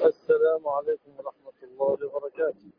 السلام عليكم ورحمة الله وبركاته.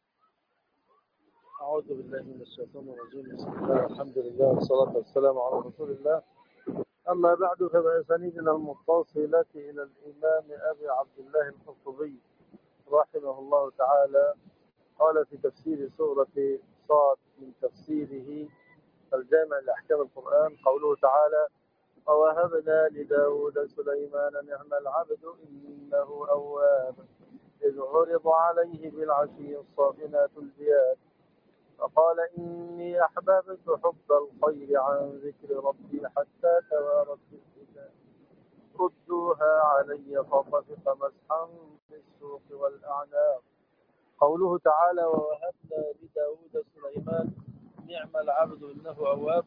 أعوذ بالله من الشيطان الرجيم. بسم الله والحمد لله والصلاة والسلام على رسول الله. أما بعد، فبأسانيدنا المتصلة إلى الإمام أبي عبد الله القرطبي رحمه الله تعالى قال في تفسير سورة صاد من تفسيره الجامع لأحكام القرآن قوله تعالى: ووهبنا لداود سليمان نعم العبد إنه أواب إذ عرض عليه بالعشي الصافنات الجياد فقال إني أحببت حب الخير عن ذكر ربي حتى توارت بالحجاب ردوها علي فطفق مسحا بالسوق والأعناق. قوله تعالى: ووهبنا لداود سليمان نعم العبد إنه أواب.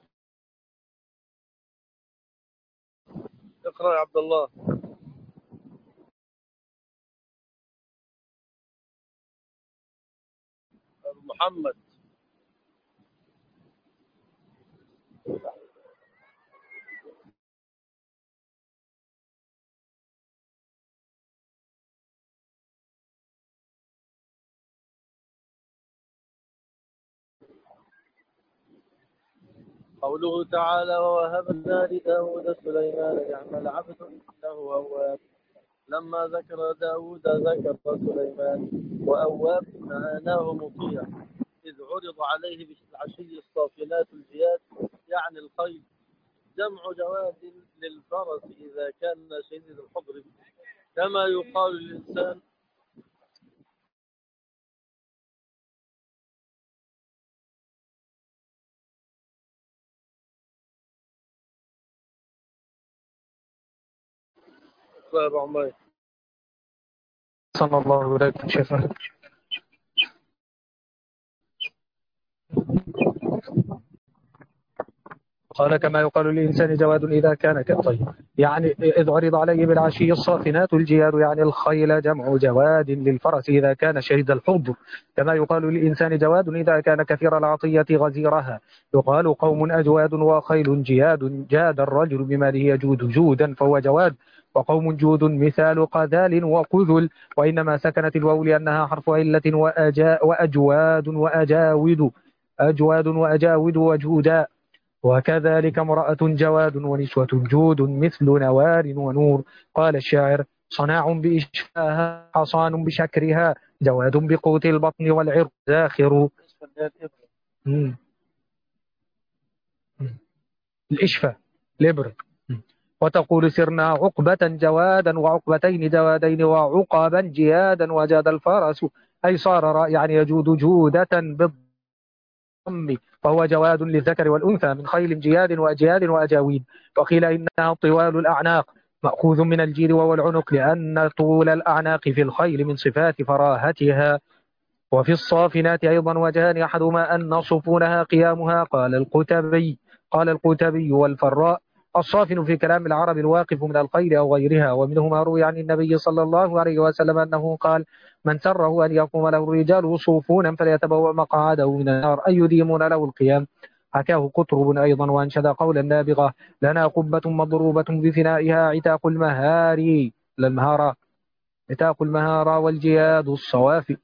اقرأ يا عبد الله. محمد. قوله تعالى: ووهبنا لداود سليمان نعم العبد إنه أواب. لما ذكر داود ذكر سليمان، وأواب معناه مطيع. إذ عرض عليه بالعشي الصافنات الجياد يعني الخيل، جمع جواد للفرس إذا كان شديد الحضر، كما يقال للإنسان صلى الله عليكم شيخنا. قال كما يقال للإنسان جواد إذا كان كالطير، يعني إذ عرض عليه بالعشي الصافنات الجياد يعني الخيل، جمع جواد للفرس إذا كان شديد الحضر، كما يقال للإنسان جواد إذا كان كثير العطية غزيرها. يقال قوم أجواد وخيل جياد، جاد الرجل بماله يجود جودا فهو جواد، وقوم جود مثال قذال وقذل، وإنما سكنت الواو لأنها حرف علة، وأجواد وأجاود، أجواد وأجاود وجودا. وكذلك امرأة جواد ونسوة جود مثل نوار ونور. قال الشاعر: صناع بإشفاها حصان بشكرها، جواد بقوت البطن والعرق زاخر. الإشفاء الإبر. وتقول: سرنا عقبة جوادا وعقبتين جوادين وعقبا جيادا وجاد الفرس، أي صار يعني يجود جودة بالضم، فهو جواد للذكر والأنثى من خيل جياد وأجياد وأجاويد. وقيل إنها طوال الأعناق مأخوذ من الجيد وهو العنق، لأن طول الأعناق في الخيل من صفات فراهتها. وفي الصافنات أيضا وجهان، أحدهما أن صفونها قيامها. قال القتبي والفراء: الصافن في كلام العرب الواقف من الخيل أو غيرها. ومنهما روي عن النبي صلى الله عليه وسلم أنه قال: من سره أن يقوم له الرجال صوفونا فليتبوأ مقعده من النار، أي يديمون له القيام. حكاه قطرب أيضا وأنشد قولا نابغة: لنا قبة مضروبة بفنائها عتاق المهاري للمهارة، عتاق المهارة والجياد الصوافي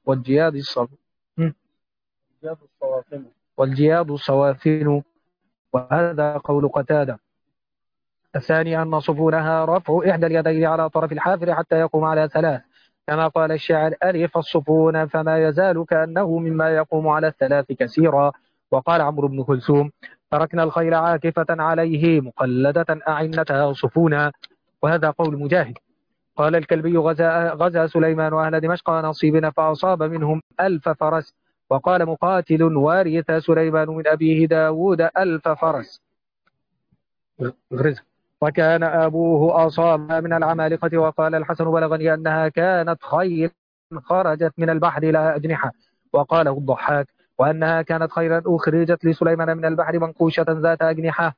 والجياد الصوافن. وهذا قول قتادة. الثاني أن صفونها رفع إحدى اليدين على طرف الحافر حتى يقوم على ثلاث، كما قال الشاعر: ألف الصفون فما يزال كأنه مما يقوم على الثلاث كثيرا. وقال عمرو بن كلثوم: تركنا الخيل عاكفة عليه مقلدة أعنتها صفونا. وهذا قول مجاهد. قال الكلبي: غزا سليمان أهل دمشق نصيبنا فأصاب منهم 1000 فرس. وقال مقاتل: وارث سليمان من أبيه داود 1000 فرس. وكان أبوه أصاب من العمالقة. وقال الحسن: بلغني أنها كانت خيل خرجت من البحر لها أجنحة. وقاله الضحاك: وأنها كانت خيلا أخرجت لسليمان من البحر منقوشة ذات أجنحة.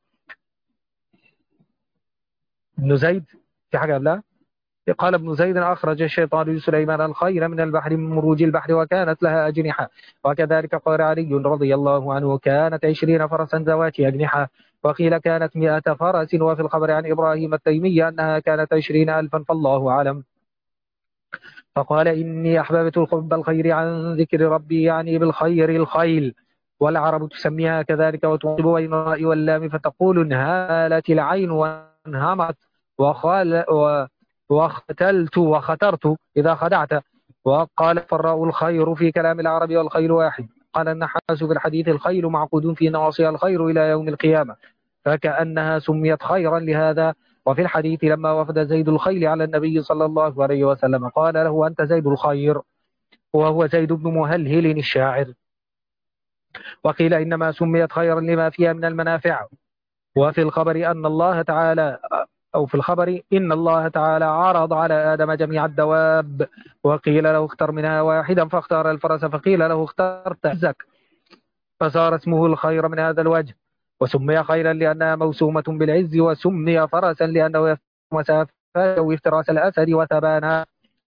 ابن زيد في حاجة لا؟ قال ابن زيد: أخرج الشيطان لسليمان الخيل من البحر من مروج البحر وكانت لها أجنحة. وكذلك قال علي رضي الله عنه: كانت 20 فرسا ذوات أجنحة. وقيل كانت 100 فرس. وفي الخبر عن إبراهيم التيمي أنها كانت 20,000، فالله أعلم. فقال إني أحببت حب الخير عن ذكر ربي، يعني بالخير الخيل، والعرب تسميها كذلك وتنصب بين الراء واللام فتقول انهالت العين وانهمت وخال واختلت وخترت إذا خدعت. وقال فالراء الخير في كلام العرب والخيل واحد. قال النحاس في الحديث الخيل معقود في نواصيها الخير إلى يوم القيامة، فكأنها سميت خيرا لهذا. وفي الحديث لما وفد زيد الخيل على النبي صلى الله عليه وسلم قال له أنت زيد الخير، وهو زيد بن مهلهل الشاعر. وقيل إنما سميت خيرا لما فيها من المنافع. وفي الخبر أن الله تعالى أو في الخبر إن الله تعالى عرض على آدم جميع الدواب، وقيل له اختر منها واحدا فاختار الفرس، فقيل له اخترت عزك، فصار اسمه الخير من هذا الوجه. وسمي خيرا لأنها موسومة بالعز، وسمي فرسا لأنه يفترس مسافة وافتراس الأسد وثبانا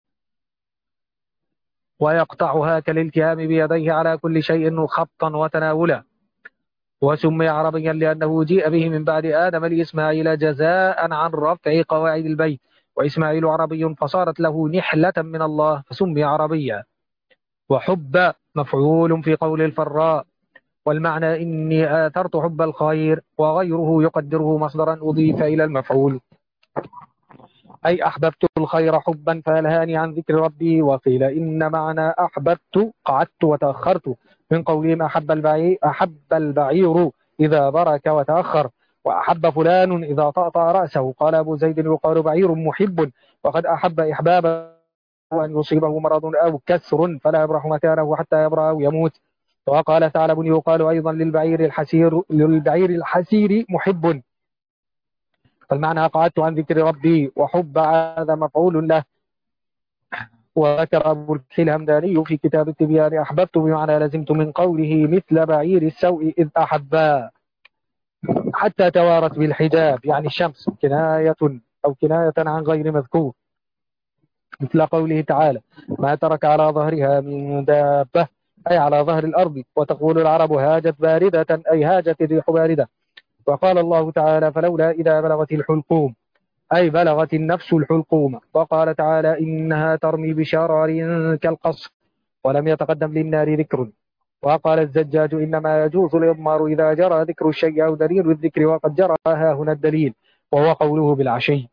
ويقطعها كالالتهام بيديه على كل شيء خبطا وتناولا. وسمي عربيا لأنه جيء به من بعد آدم لإسماعيل جزاء عن رفع قواعد البيت، وإسماعيل عربي فصارت له نحلة من الله فسمي عربيا. وحب مفعول في قول الفراء، والمعنى إني آثرت حب الخير، وغيره يقدره مصدرا أضيف إلى المفعول، أي أحببت الخير حبا فألهاني عن ذكر ربي. وقيل إن معنى أحببت قعدت وتأخرت، من قولهم أحب البعير إذا برك وتأخر، وأحب فلان إذا طأطأ رأسه. قال أبو زيد يقال بعير محب، وقد أحب إحبابا أن يصيبه مرض أو كسر فلا يبرح مكانه حتى يبرأ أو يموت. وقال ثعلب يقال أيضا للبعير الحسير محب. فالمعنى قعدت عن ذكر ربي، وحب هذا مفعول له. وذكر أبو الفتح الهمداني في كتاب التبيان أحببت بمعنى لزمت من قوله مثل بعير السوء إذ أحبا، حتى توارت بالحجاب يعني الشمس، كناية عن غير مذكور، مثل قوله تعالى ما ترك على ظهرها من دابة، أي على ظهر الأرض. وتقول العرب هاجت باردة، أي هاجت الريح باردة. وقال الله تعالى فلولا إذا بلغت الحلقوم، أي بلغت النفس الحلقوم. وقال تعالى إنها ترمي بشرار كالقصر، ولم يتقدم للنار ذكر. وقال الزجاج إنما يجوز الإضمار إذا جرى ذكر الشيء أو دليل الذكر، وقد جرى ها هنا الدليل، وهو قوله بالعشي.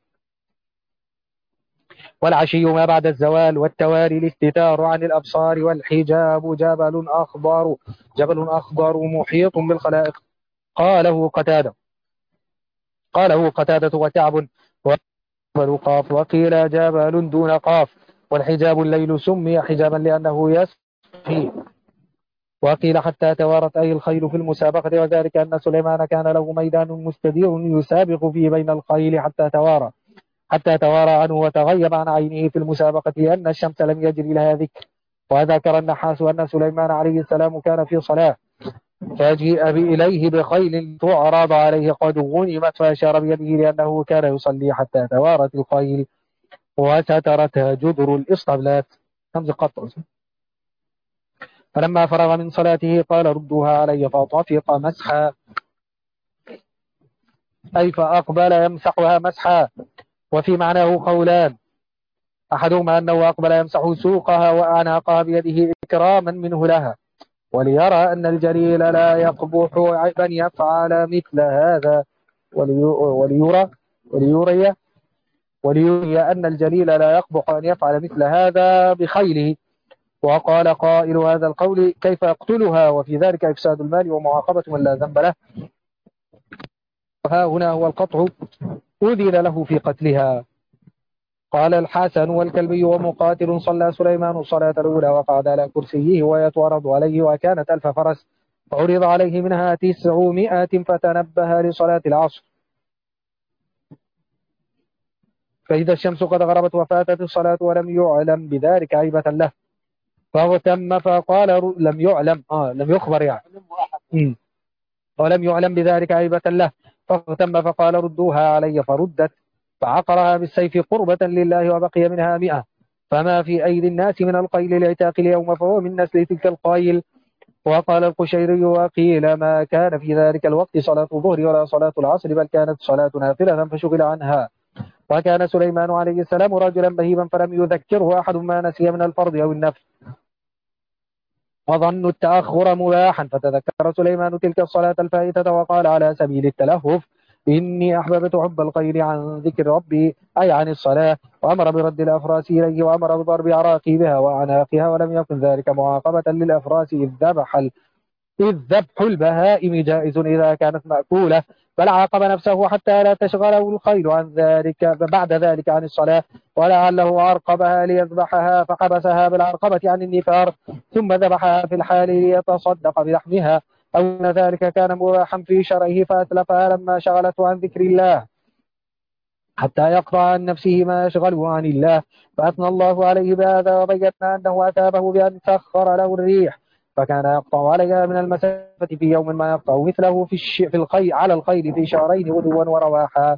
والعشي ما بعد الزوال، والتواري الاستتار عن الأبصار، والحجاب جبل أخضر محيط بالخلائق. قاله قتادة وكعب وجبل قاف، وقيل جبل دون قاف. والحجاب الليل سمي حجابا لأنه يسقي. وقيل حتى توارت أي الخيل في المسابقة، وذلك أن سليمان كان له ميدان مستدير يسابق فيه بين الخيل حتى توارى عنه وتغيب عن عينه في المسابقة، لأن الشمس لم يجري لها ذكر. وذكر النحاس أن سليمان عليه السلام كان في صلاة، فجيء إليه بخيل تعرض عليه قد غنمت، فأشار بيده لأنه كان يصلي حتى توارت الخيل وسترتها جدر الإسطبلات همز قطع. فلما فرغ من صلاته قال ردوها علي، فطفق مسحا، أي فأقبل يمسحها مسحا. وفي معناه قولان، أحدهما أنه أقبل يمسح سوقها وأعناقها بيده إكراما منه لها، وليرى أن الجليل لا يقبح أن يفعل مثل هذا، وليري أن الجليل لا يقبح أن يفعل مثل هذا بخيله. وقال قائل هذا القول كيف يقتلها وفي ذلك إفساد المال ومعاقبة من لا ذنب له. ها هنا هو القطع، أذن له في قتلها. قال الحسن والكلبي ومقاتل صلى سليمان الصلاة الأولى وقعد على كرسيه ويتعرض عليه، وكانت 1000 فرس، فعرض عليه منها 900 فتنبه لصلاة العصر، فإذا الشمس قد غربت وفاتت الصلاة ولم يعلم بذلك عيبة له، فاغتم فقال لم يعلم لم يخبر يعني ولم يعلم بذلك عيبة له، فاغتم فقال ردوها علي، فردت، فعقرها بالسيف قربة لله وبقي منها 100، فما في أيدي الناس من القيل العتاق اليوم فهو من نسل تلك القيل. وقال القشيري وقيل ما كان في ذلك الوقت صلاة الظهر ولا صلاة العصر، بل كانت صلاة نافلة فشغل عنها. وكان سليمان عليه السلام رجلا بهيما فلم يذكره أحد ما نسي من الفرض أو النفل، وظنوا التأخر مباحا، فتذكر سليمان تلك الصلاة الفائتة وقال على سبيل التلهف: إني أحببت حب الخير عن ذكر ربي، أي عن الصلاة، وأمر برد الأفراس إليه وأمر بضرب عراقيبها وأعناقها، ولم يكن ذلك معاقبة للأفراس إذ ذبح البهائم جائز إذا كانت مأكولة، بل عاقب نفسه حتى لا تشغله الخيل عن ذلك بعد ذلك عن الصلاة، ولعله عرقبها ليذبحها فحبسها بالعرقبة عن النفار، ثم ذبحها في الحال ليتصدق بلحمها، أو أن ذلك كان مباحا في شرعه فأتلفها لما شغلته عن ذكر الله حتى يقطع عن نفسه ما يشغله عن الله، فأثنى الله عليه بهذا وبينا أنه أثابه بأن سخر له الريح فكان يقطع عليها من المسافة في يوم ما يقطع مثله في الخيل على الخيل في شهرين غدوا ورواحا.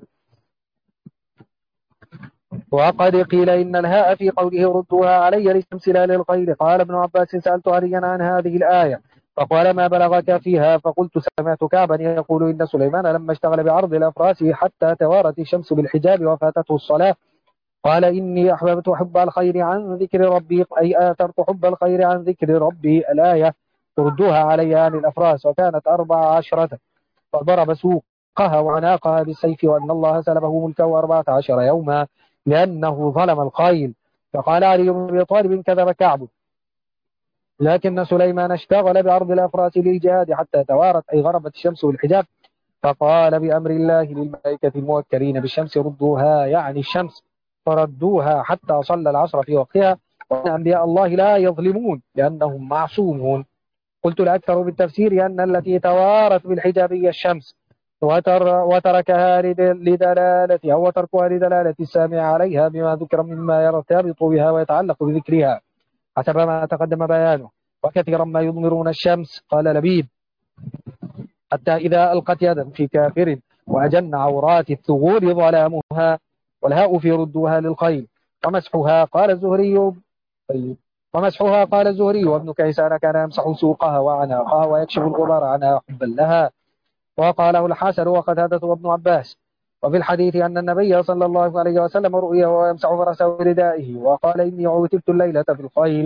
وقد قيل إن الهاء في قوله ردوها علي للتمثيل للخيل. قال ابن عباس: سألت عليا عن هذه الآية فقال: ما بلغك فيها؟ فقلت: سمعت كعبا يقول إن سليمان لما اشتغل بعرض الأفراس حتى توارت الشمس بالحجاب وفاتته الصلاة قال: إني أحببت حب الخير عن ذكر ربي، أي آثرت حب الخير عن ذكر ربي. الآية: تردوها علي عن الأفراس، وكانت 14، فضرب سوقها وعناقها بالسيف، وأن الله سلبه ملكه 14 يوما لأنه ظلم الخيل. فقال علي بن أبي طالب: كذب كعب، لكن سليمان اشتغل بعرض الأفراس للجهاد حتى توارت، أي غربت الشمس بالحجاب، فقال بأمر الله للملائكة الموكلين بالشمس: ردوها، يعني الشمس، فردوها حتى صلى العصر في وقتها، وأن أنبياء الله لا يظلمون لأنهم معصومون. قلت الأكثر بالتفسير أن التي توارت بالحجاب هي الشمس، وتركها لدلالة أو وتركها لدلالة السامع عليها بما ذكر مما يرتبط بها ويتعلق بذكرها حسب ما تقدم بيانه. وكثيرا ما يضمرون الشمس. قال لبيد: حتى إذا ألقت يدا في كافر وأجن عورات الثغور ظلامها. والهاء في ردوها للخيل. ومسحها قال الزهري طيب. ومسحها قال الزهري وابن كيسان كان يمسح سوقها وعناقها ويكشف الغبار عنها حبا لها. وقاله الحسن وقتادة وابن عباس. وفي الحديث أن النبي صلى الله عليه وسلم رؤي وهو يمسح فرسه بردائه وقال: إني عوتبت الليلة في الخيل.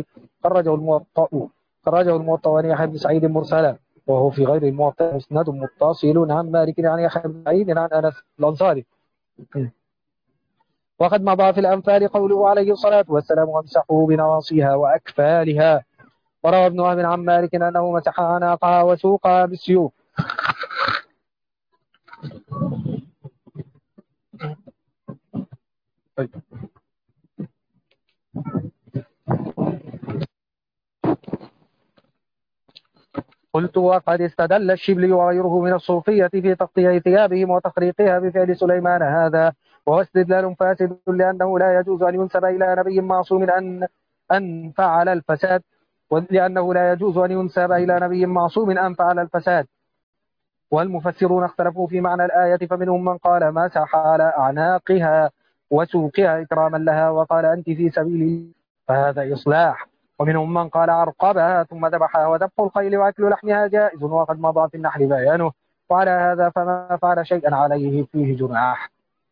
خرجه الموطأ عن يحيى بن سعيد مرسلا، وهو في غير الموطأ مسند متصل عن مالك عن يحيى بن سعيد عن أنس الأنصاري. وقد مضى في الأنفال قوله عليه الصلاة والسلام: وامسحوا بنواصيها وأكفالها. وروى ابن وهب عن مالك أنه مسح عناقها وسوقها بالسيوف. قلت: وقد استدل الشبلي وغيره من الصوفية في تغطية ثيابهم وتخريقها بفعل سليمان هذا، وهو استدلال فاسد، لأنه لا يجوز أن ينسب إلى نبي معصوم أن فعل الفساد، ولأنه لا يجوز أن ينسب إلى نبي معصوم أن فعل الفساد. والمفسرون اختلفوا في معنى الآية، فمنهم من قال: مسح على أعناقها وسوقها إكراما لها وقال: أنت في سبيلي، فهذا إصلاح. ومنهم من قال: عرقبها ثم ذبحها، وذبح الخيل وأكل لحمها جائز، وقد مضى في النحل بيانه. وعلى هذا فما فعل شيئا عليه فيه جناح.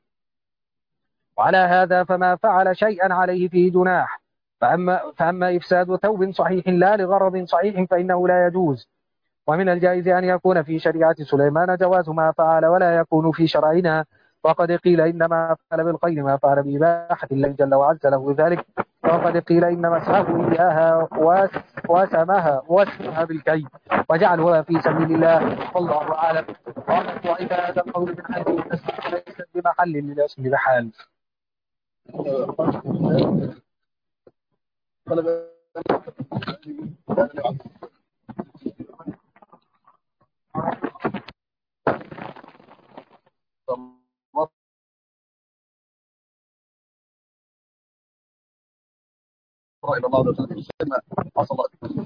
فأما إفساد ثوب صحيح لا لغرض صحيح فإنه لا يجوز. ومن الجائز أن يكون في شريعة سليمان جواز ما فعل ولا يكون في شرعنا. وقد قيل إنما فعل بالخير ما فعل بإباحة الله جل وعز له ذلك. وقد قيل إن مسحه إياها واسمها بالكي وجعلها في سبيل الله، والله أعلم. قالت: وإذا هذا القول من حيث التسبيح ليست بمحل للأصل بحال. إلى الله وسلم حصل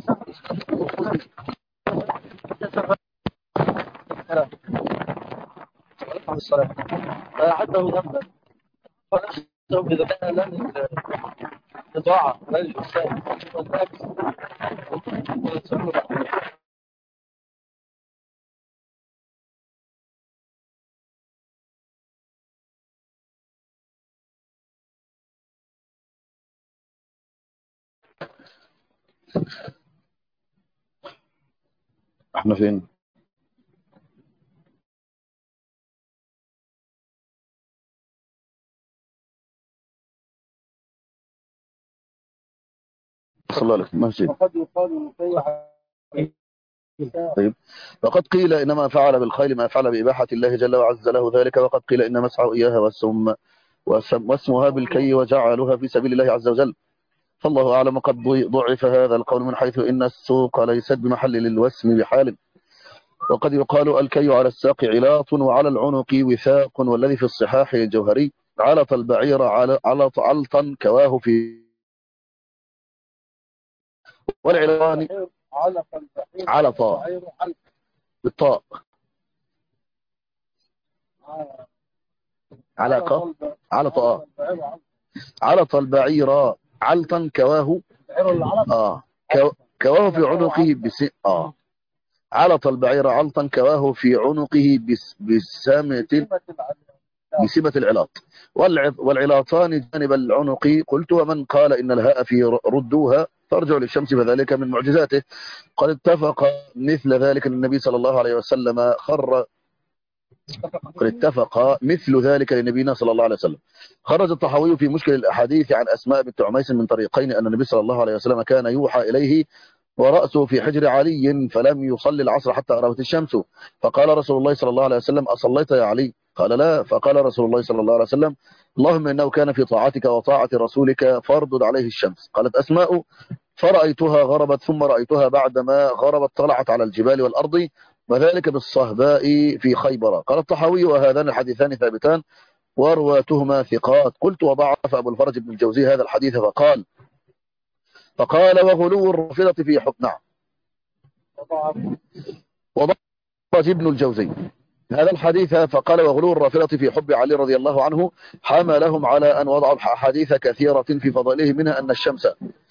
الصلاة فعده ذنبا ونفسه إذا كان لن يدعى لا الإنسان والنفس احنا فين؟ صلى الله عليه وسلم. ماشي. وقد يقال طيب، وقد قيل إنما فعل بالخيل ما فعل بإباحة الله جل وعز له ذلك، وقد قيل إن مسعوا إياها واسمها بالكي وجعلها في سبيل الله عز وجل، فالله أعلم. وقد ضعف هذا القول من حيث إن السوق ليست بمحل للوسم بحال. وقد يقال الكي على الساق علاط، وعلى العنق وثاق، والذي في الصحاح الجوهري علط البعير علطا كواه في والعلان علطا بالطاء علطا علط البعير علطا كواه كواه في عنقه علط البعير علطا كواه في عنقه بسمة العلاط، والعلاطان جانب العنق. قلت ومن قال إن الهاء في ردوها ترجع للشمس فذلك من معجزاته. قد اتفق مثل ذلك النبي صلى الله عليه وسلم قد اتفق مثل ذلك لنبينا صلى الله عليه وسلم. خرج الطحاوي في مشكل الأحاديث عن أسماء بنت عميس من طريقين أن النبي صلى الله عليه وسلم كان يوحى إليه ورأسه في حجر علي فلم يصلي العصر حتى أرهت الشمس، فقال رسول الله صلى الله عليه وسلم أصليت يا علي؟ قال لا، فقال رسول الله صلى الله عليه وسلم اللهم إنه كان في طاعتك وطاعة رسولك فاردد عليه الشمس. قالت أسماء فرأيتها غربت، ثم رأيتها بعدما غربت طلعت على الجبال والأرض، وذلك بالصهباء في خيبر. قال الطحاوي وهذان الحديثان ثابتان ورواتهما ثقات. قلت وضعف أبو الفرج بن الجوزي هذا الحديث فقال وغلو الرافضة في حكم. نعم، وضعف ابن الجوزي هذا الحديث فقال وغلو الرافضة في حب علي رضي الله عنه حملهم على أن وضعوا أحاديث كثيرة في فضائله منها أن الشمس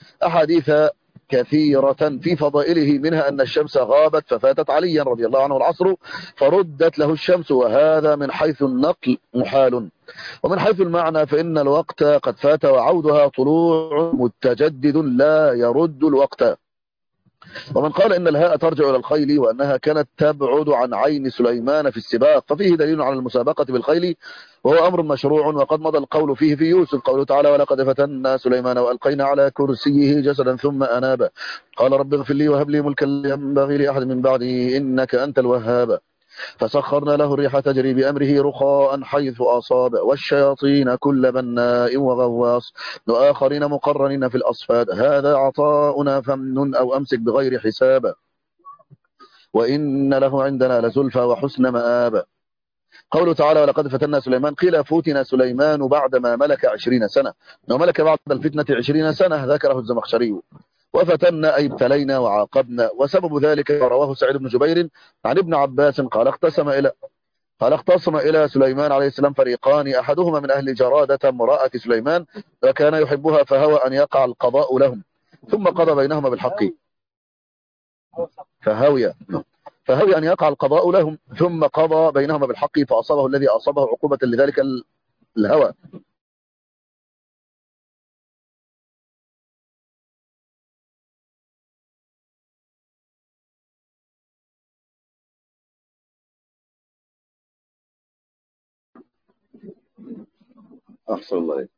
غابت ففاتت عليا رضي الله عنه العصر فردت له الشمس، وهذا من حيث النقل محال، ومن حيث المعنى فإن الوقت قد فات وعودها طلوع متجدد لا يرد الوقت. ومن قال إن الهاء ترجع إلى الخيل وأنها كانت تبعد عن عين سليمان في السباق ففيه دليل على المسابقة بالخيل وهو أمر مشروع، وقد مضى القول فيه في يوسف قوله تعالى ولقد فتنا سليمان وألقينا على كرسيه جسدا ثم أناب قال رب اغفر لي وهب لي ملكا لا ينبغي لأحد من بعدي إنك أنت الوهاب فسخرنا له الريح تجري بأمره رخاء حيث أصاب والشياطين كل بناء وغواص وآخرين مقرنين في الأصفاد هذا عطاؤنا فامنن أو أمسك بغير حساب وإن له عندنا لزلفى وحسن مآب. قوله تعالى ولقد فتنا سليمان قيل فتن سليمان بعدما ملك 20 سنة، وملك بعد الفتنة 20 سنة ذكره الزمخشري. وفتنا أي ابتلينا وعاقبنا، وسبب ذلك رواه سعيد بن جبير عن ابن عباس قال اختصم إلى سليمان عليه السلام فريقان أحدهما من أهل جرادة امرأة سليمان وكان يحبها فهوى أن يقع القضاء لهم ثم قضى بينهما بالحق فهوي أن يقع القضاء لهم ثم قضى بينهما بالحق فأصابه الذي أصابه عقوبة لذلك الهوى. أحسن الله.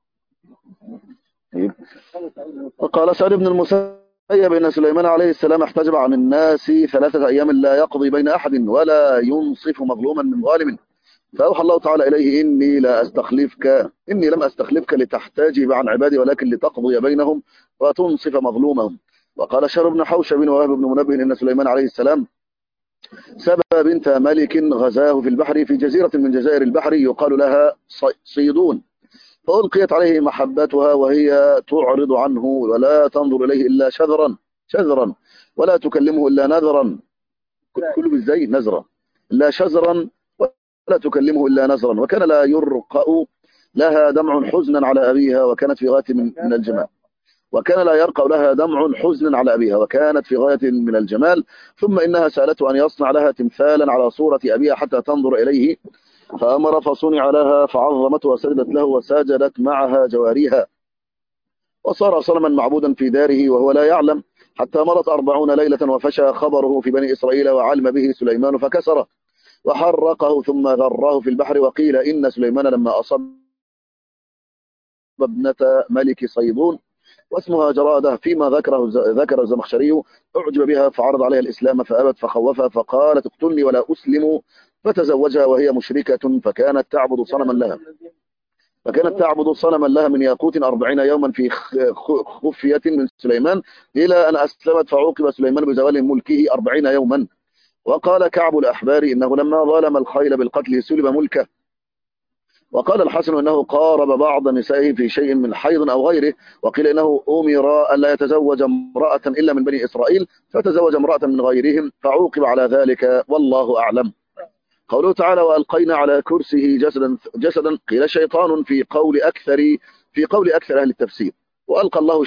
وقال سعيد بن المسيب إن سليمان عليه السلام احتجب عن الناس 3 أيام لا يقضي بين أحد ولا ينصف مظلوما من ظالم فأوحى الله تعالى إليه إني لم أستخلفك لتحتجب عن عبادي ولكن لتقضي بينهم وتنصف مظلومهم. وقال شهر بن حوشب ووهب بن منبه إن سليمان عليه السلام سبى بنت ملك غزاه في البحر في جزيرة من جزائر البحر يقال لها صيدون فألقيت عليه محبتها وهي تعرض عنه ولا تنظر إليه إلا شذرا ولا تكلمه إلا نذرا كله بالزي نذرا لا شذرا ولا تكلمه إلا نذرا وكان لا يرقأ لها دمع حزنا على أبيها وكانت في غاية من الجمال وكان لا يرقأ لها دمع حزنا على أبيها وكانت في غاية من الجمال ثم إنها سألته أن يصنع لها تمثالا على صورة أبيها حتى تنظر إليه فأمر فصنع لها فعظمته وسجدت له وساجدت معها جواريها وصار صنما معبودا في داره وهو لا يعلم حتى مضت 40 ليلة وفشى خبره في بني إسرائيل وعلم به سليمان فكسره وحرقه ثم ذراه في البحر. وقيل إن سليمان لما أصاب ابنة ملك صيدون واسمها جرادة فيما ذكر الزمخشري أعجب بها فعرض عليها الإسلام فأبت فخوفها فقالت اقتلني ولا أسلم فتزوجها وهي مشركة فكانت تعبد صنما لها من ياقوت 40 يوما في خفية من سليمان إلى أن أسلمت فعوقب سليمان بزوال ملكه 40 يوما. وقال كعب الأحبار إنه لما ظلم الخيل بالقتل سلب ملكه. وقال الحسن أنه قارب بعض نسائه في شيء من حيض أو غيره. وقيل إنه أمر أن لا يتزوج امرأة إلا من بني إسرائيل فتزوج امرأة من غيرهم فعوقب على ذلك والله أعلم. قوله تعالى وألقينا على كرسيه جسدا قيل شيطان في قول أكثر أهل التفسير. وألقى الله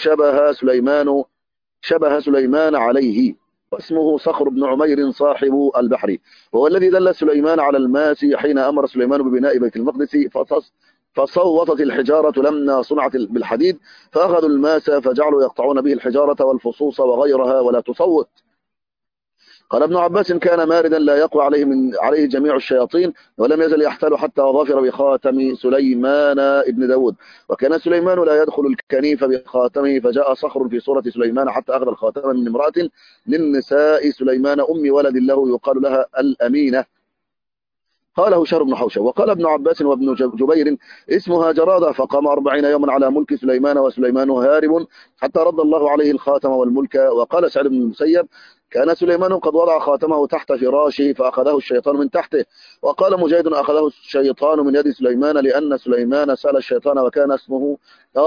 شبه سليمان عليه واسمه صخر بن عمير صاحب البحر وهو الذي دل سليمان على الماس حين أمر سليمان ببناء بيت المقدس فصوتت الحجارة لما صنعت بالحديد فأخذوا الماس فجعلوا يقطعون به الحجارة والفصوص وغيرها ولا تصوت. قال ابن عباس كان ماردا لا يقوى عليه جميع الشياطين ولم يزل يحتال حتى ظفر بخاتم سليمان ابن داود. وكان سليمان لا يدخل الكنيف بخاتمه فجاء صخر في صورة سليمان حتى أخذ الخاتم من امرأة من نساء سليمان أم ولد له يقال لها الأمينة. قاله هشام بن حوشب. وقال ابن عباس وابن جبير اسمها جرادة فقام 40 يوما على ملك سليمان وسليمان هارب حتى رد الله عليه الخاتم والملك. وقال سعيد بن المسيب كان سليمان قد وضع خاتمه تحت فراشه فأخذه الشيطان من تحته. وقال مجاهد أخذه الشيطان من يد سليمان لأن سليمان سأل الشيطان وكان اسمه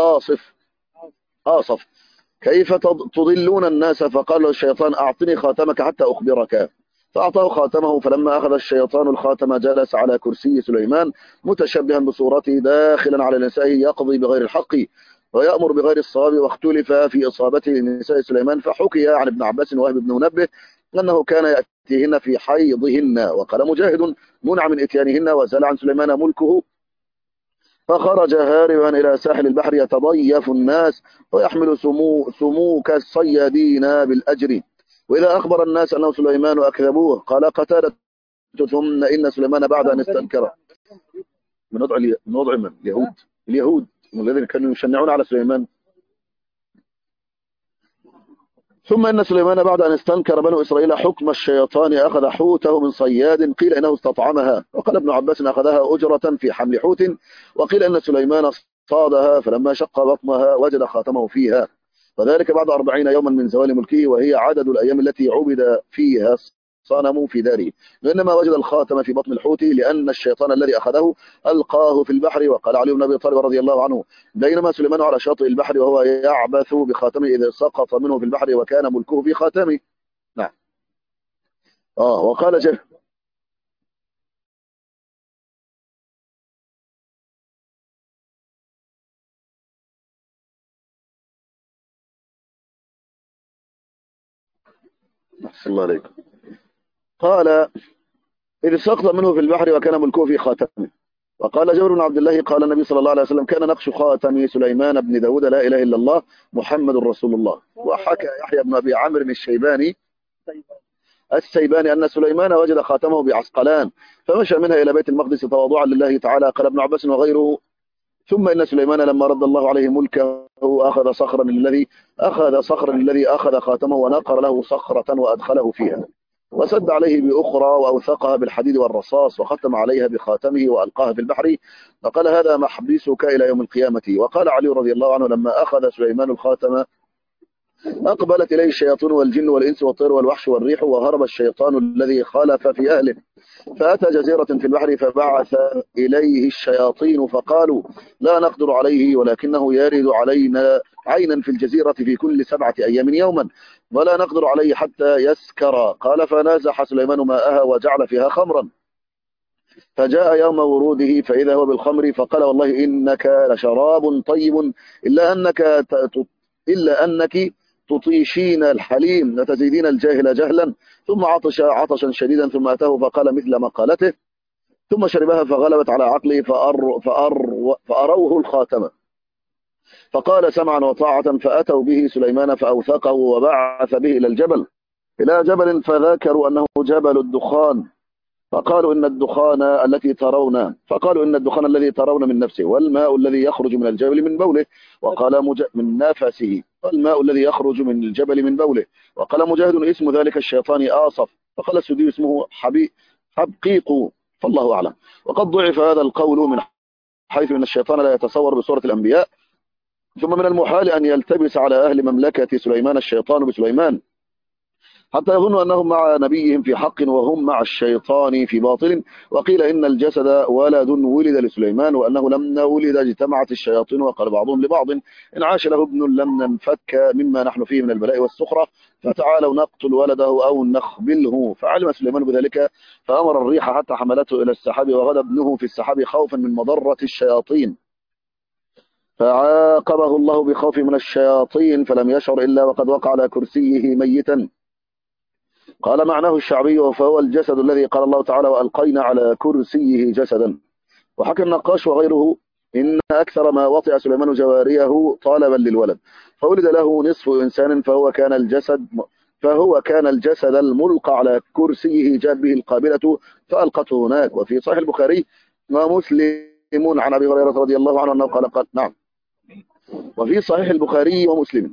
آصف كيف تضلون الناس فقال له الشيطان أعطني خاتمك حتى أخبرك فأعطاه خاتمه. فلما أخذ الشيطان الخاتم جلس على كرسي سليمان متشبها بصورته داخلا على نسائه يقضي بغير الحق ويأمر بغير الصواب. واختلف في إصابته لنساء سليمان فحكي عن ابن عباس ووهب بن منبه أنه كان يأتيهن في حيضهن. وقال مجاهد منع من إتيانهن وزال عن سليمان ملكه فخرج هاربا إلى ساحل البحر يتضيف الناس ويحمل سموك الصيادين بالأجر. وإذا أخبر الناس أنه سليمان أكذبوه قال قتادة ثم إن سليمان بعد أن استنكر من وضع من اليهود الذين كانوا يشنعون على سليمان. ثم إن سليمان بعد أن استنكر بنو إسرائيل حكم الشيطان أخذ حوته من صياد قيل إنه استطعمها. وقال ابن عباس أخذها أجرة في حمل حوت. وقيل أن سليمان صادها فلما شق بطنها وجد خاتمه فيها وذلك بعد 40 يوما من زوال ملكه وهي عدد الأيام التي عبد فيها صنم في داره. وإنما وجد الخاتم في بطن الحوت لأن الشيطان الذي أخذه ألقاه في البحر. وقال علي بن أبي طالب رضي الله عنه بينما سليمان على شاطئ البحر وهو يعبث بخاتمه إذا سقط منه في البحر وكان ملكه في خاتمه. نعم. وقال الله عليكم قال إذ سقط منه في البحر وكان ملكه في خاتمه. وقال جابر بن عبد الله قال النبي صلى الله عليه وسلم كان نقش خاتم سليمان بن داود لا إله إلا الله محمد رسول الله. وحكى يحيى بن أبي عمرو السيباني أن سليمان وجد خاتمه بعسقلان فمشى منها إلى بيت المقدس تواضعا لله تعالى. قال ابن عباس وغيره ثم إن سليمان لما رد الله عليه ملكه أخذ صخرا الذي أخذ خاتمه ونقر له صخرة وأدخله فيها وسد عليه بأخرى وأوثقها بالحديد والرصاص وختم عليها بخاتمه وألقاها في البحر فقال هذا محبسك إلى يوم القيامة. وقال علي رضي الله عنه لما أخذ سليمان الخاتم أقبلت إليه الشياطين والجن والإنس والطير والوحش والريح وهرب الشيطان الذي خالف في أهله فأتى جزيرة في البحر فبعث إليه الشياطين فقالوا لا نقدر عليه ولكنه يرد علينا عينا في الجزيرة في كل 7 أيام يوما ولا نقدر عليه حتى يسكر. قال فنازح سليمان ماءها وجعل فيها خمرا فجاء يوم وروده فإذا هو بالخمر فقال والله إنك لشراب طيب إلا أنك تطيشين الحليم وتزيدين الجاهل جهلا. ثم عطش عطشا شديدا ثم أتاه فقال مثل مقالته ثم شربها فغلبت على عقله فأروه الخاتم فقال سمعا وطاعة، فأتوا به سليمان فأوثقه وبعث به إلى جبل فذكروا أنه جبل الدخان. فقالوا إن الدخان الذي ترون من نفسه، والماء الذي يخرج من الجبل من بوله. وقال من نفسه، والماء الذي يخرج من الجبل من بوله. وقال مجاهد اسم ذلك الشيطان آصف. فقال السدي اسمه حبقيق، فالله أعلم. وقد ضعف هذا القول من حيث أن الشيطان لا يتصور بصورة الأنبياء، ثم من المحال أن يلتبس على أهل مملكة سليمان الشيطان بسليمان حتى يظنوا أنهم مع نبيهم في حق وهم مع الشيطان في باطل. وقيل إن الجسد ولد ولد لسليمان، وأنه لما ولد اجتمعت الشياطين وقال بعضهم لبعض إن عاش له ابن لم ننفك مما نحن فيه من البلاء والسخرة، فتعالوا نقتل ولده أو نخبله. فعلم سليمان بذلك فأمر الريح حتى حملته إلى السحاب، وغدا ابنه في السحاب خوفا من مضرة الشياطين، فعاقبه الله بخوف من الشياطين فلم يشعر إلا وقد وقع على كرسيه ميتا. قال معناه الشعبي فهو الجسد الذي قال الله تعالى وألقينا على كرسيه جسدا. وحكى النقاش وغيره إن أكثر ما وطئ سليمان جواريه طالبا للولد، فولد له نصف إنسان فهو كان الجسد الملقى على كرسيه جاءت به القابلة فألقته هناك. وفي صحيح البخاري ومسلم عن أبي هريرة رضي الله عنه أنه قال نعم، وفي صحيح البخاري ومسلم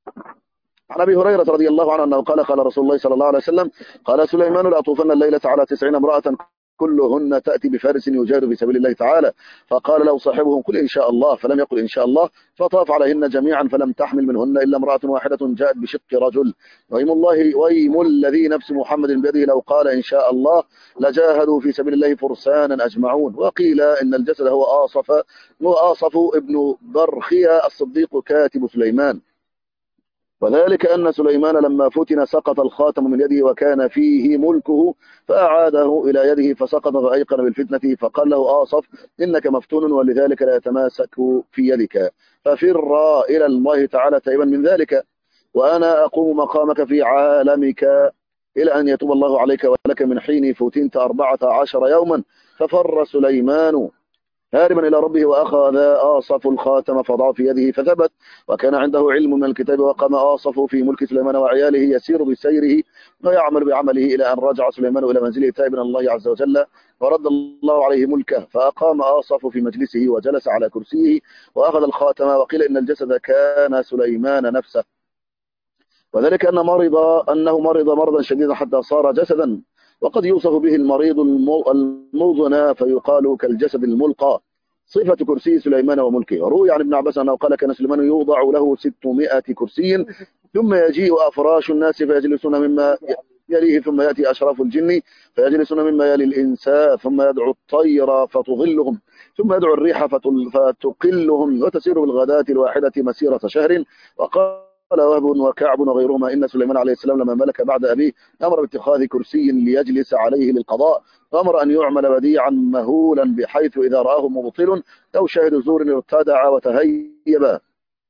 عن أبي هريرة رضي الله عنه أنه قال رسول الله صلى الله عليه وسلم قال سليمان لأطوفن الليلة على 90 امرأة كلهن تأتي بفارس يجاهد في سبيل الله تعالى. فقال له صاحبهم قل إن شاء الله، فلم يقل إن شاء الله، فطاف عليهن جميعا فلم تحمل منهن إلا امرأة واحدة جاءت بشق رجل. ويم الذي نفس محمد بيده لو قال إن شاء الله لجاهدوا في سبيل الله فرسانا أجمعون. وقيل إن الجسد هو آصف ابن برخية الصديق كاتب سليمان، وذلك أن سليمان لما فتن سقط الخاتم من يده وكان فيه ملكه فأعاده إلى يده فسقط فأيقن بالفتنة، فقال له آصف إنك مفتون ولذلك لا يتماسك في يدك، ففر إلى الله تعالى تائبا من ذلك، وأنا أقوم مقامك في عالمك إلى أن يتوب الله عليك ولك من حين فتنت 14 يوما. ففر سليمان هاربا إلى ربه وأخذ آصف الخاتم فضع في يده فثبت، وكان عنده علم من الكتاب، وقام آصف في ملك سليمان وعياله يسير بسيره ويعمل بعمله إلى أن رجع سليمان إلى منزله تائبا الله عز وجل، ورد الله عليه ملكه. فأقام آصف في مجلسه وجلس على كرسيه وأخذ الخاتم. وقيل إن الجسد كان سليمان نفسه، وذلك أنه مرض مرضا شديدا حتى صار جسدا، وقد يوصف به المريض المضنى فيقال كالجسد الملقى، صفة كرسي سليمان وملكه. وروي عن ابن عباس أنه قال كان سليمان يوضع له 600 كرسي ثم يجيء أفراش الناس فيجلسون مما يليه، ثم يأتي أشراف الجن فيجلسون مما يلي الإنسان، ثم يدعو الطير فتظلهم، ثم يدعو الريح فتقلهم، وتسير بالغداة الواحدة مسيرة شهر. وقال وهب وكعب وغيرهما إن سليمان عليه السلام لما ملك بعد أبيه أمر باتخاذ كرسي ليجلس عليه للقضاء، فأمر أن يعمل بديعا مهولا بحيث إذا رآه مبطل أو شاهد زور ارتدع وتهيب،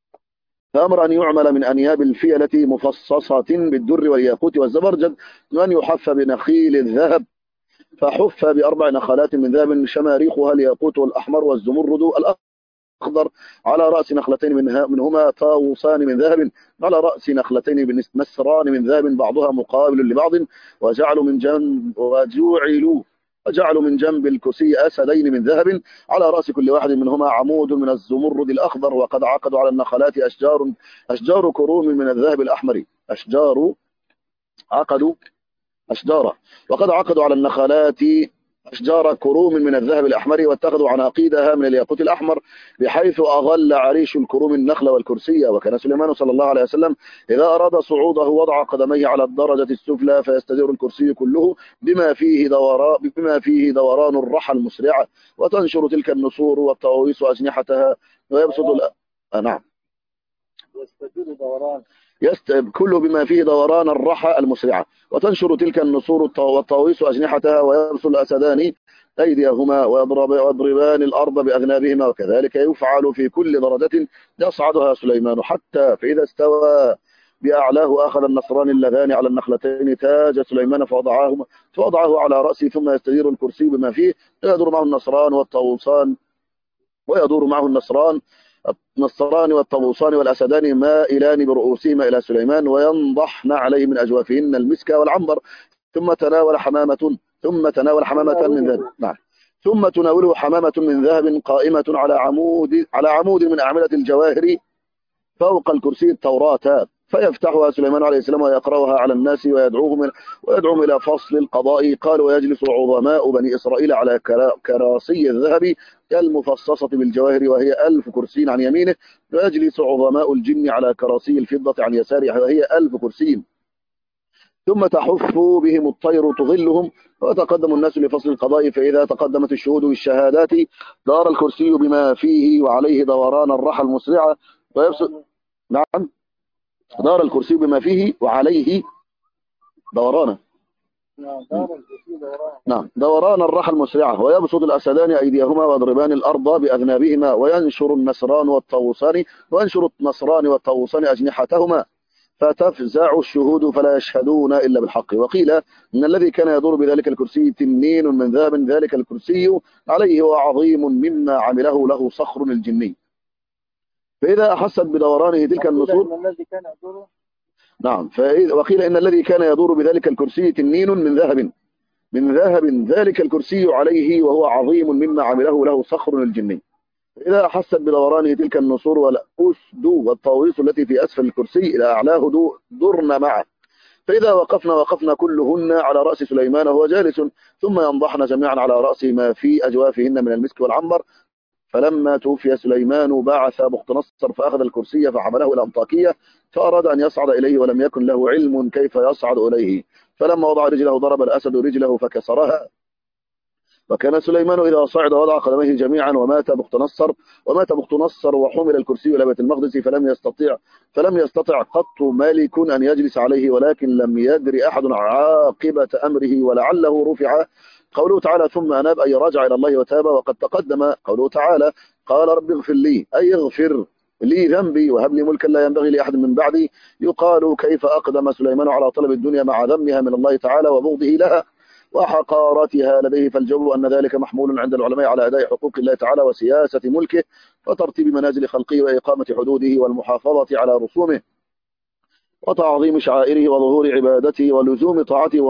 فأمر أن يعمل من أنياب الفيلة مفصصة بالدر والياقوت والزبرجد، وأن يحف بنخيل الذهب، فحف ب4 نخلات من ذهب شماريخها الياقوت والأحمر والزمرد الأخضر، على رأس نخلتين منهما طاووسان من ذهب، على رأس نخلتين نسران من ذهب بعضها مقابل لبعض، وجعلوا من جنب الكرسي أسدين من ذهب، على رأس كل واحد منهما عمود من الزمرد الأخضر. وقد عقدوا على النخلات أشجار كروم من الذهب الأحمر، وقد عقدوا على النخلات أشجار كروم من الذهب الأحمر، واتخذوا عناقيدها من الياقوت الأحمر، بحيث أظل عريش الكروم النخل والكرسي. وكان سليمان صلى الله عليه وسلم إذا أراد صعوده وضع قدميه على الدرجة السفلى فيستدير الكرسي كله بما فيه دوران الرحى المسرعة، وتنشر تلك النسور والطواويس أجنحتها ويبسط نعم كل بما فيه دوران الرحى المسرعة، وتنشر تلك النسور والطواويس أجنحتها، ويبسط الأسدان أيديهما ويضربان الأرض بأذنابهما، وكذلك يفعل في كل درجة يصعدها سليمان، حتى فإذا استوى بأعلاه أخذ النصران اللذان على النخلتين تاج سليمان فوضعه على رأسه، ثم يستدير الكرسي بما فيه، ويدور معه النصران والطاووسان النصران والطاووسان والأسدان مائلان برؤوسهما إلى سليمان وينضحن عليه من أجوافهن المسك والعنبر، ثم تناول حمامة من ذهب. نعم. ثم تناوله حمامة من ذهب قائمة على عمود من أعمدة الجواهر فوق الكرسي التوراة، فيفتحها سليمان عليه السلام ويقرأها على الناس ويدعوهم إلى فصل القضاء. قال: ويجلس عظماء بني إسرائيل على كراسي الذهب المفصصة بالجواهر وهي 1000 كرسي عن يمينه، ويجلس عظماء الجن على كراسي الفضة عن يساره وهي 1000 كرسي، ثم تحف بهم الطير تظلهم، ويتقدم الناس لفصل القضاء، فإذا تقدمت الشهود بالشهادات دار الكرسي بما فيه وعليه دوران الرحى المسرعة ويبسط. نعم. دار الكرسي بما فيه وعليه دوران. نعم، دوران الرحى المسرعة، ويبسط الأسدان أيديهما ويضربان الأرض بأذنابهما، وينشر النصران والطاووسان أجنحتهما، فتفزع الشهود فلا يشهدون إلا بالحق. وقيل إن الذي كان يدور بذلك الكرسي تنين من ذهب، ذلك الكرسي عليه هو عظيم مما عمله له صخر الجني، فإذا أحست بدورانه تلك النصور. نعم. وقيل إن الذي كان يدور بذلك الكرسي تنين من ذهب ذلك الكرسي عليه وهو عظيم مما عمله له صخر الجني، إذا أحست بدورانه تلك النصور والأسد والطاويس التي في أسفل الكرسي إلى أعلاه درن معه، فإذا وقفنا كلهن على رأس سليمان وهو جالس، ثم ينضحن جميعا على رأس ما في أجوافهن من المسك والعنبر. فلما توفي سليمان بعث بخت نصر فأخذ الكرسي فحمله إلى أنطاكية، فأراد أن يصعد إليه ولم يكن له علم كيف يصعد إليه، فلما وضع رجله ضرب الأسد رجله فكسرها. وكان سليمان إذا صعد وضع قدميه جميعا، ومات بخت نصر وحمل الكرسي إلى بيت المقدس، فلم يستطع قط مالك أن يجلس عليه، ولكن لم يدر أحد عاقبة أمره ولعله رفع. قوله تعالى: ثم أناب، أي رجع إلى الله وتاب. وقد تقدم قوله تعالى: قال رب اغفر لي، أي اغفر لي ذنبي وهب لي ملكا لا ينبغي لأحد من بعدي. يقال: كيف أقدم سليمان على طلب الدنيا مع ذمها من الله تعالى وبغضه لها وحقارتها لديه؟ فالجواب أن ذلك محمول عند العلماء على أداء حقوق الله تعالى وسياسة ملكه وترتيب منازل خلقه وإقامة حدوده والمحافظة على رسومه وتعظيم شعائره وظهور عبادته ولزوم طاعته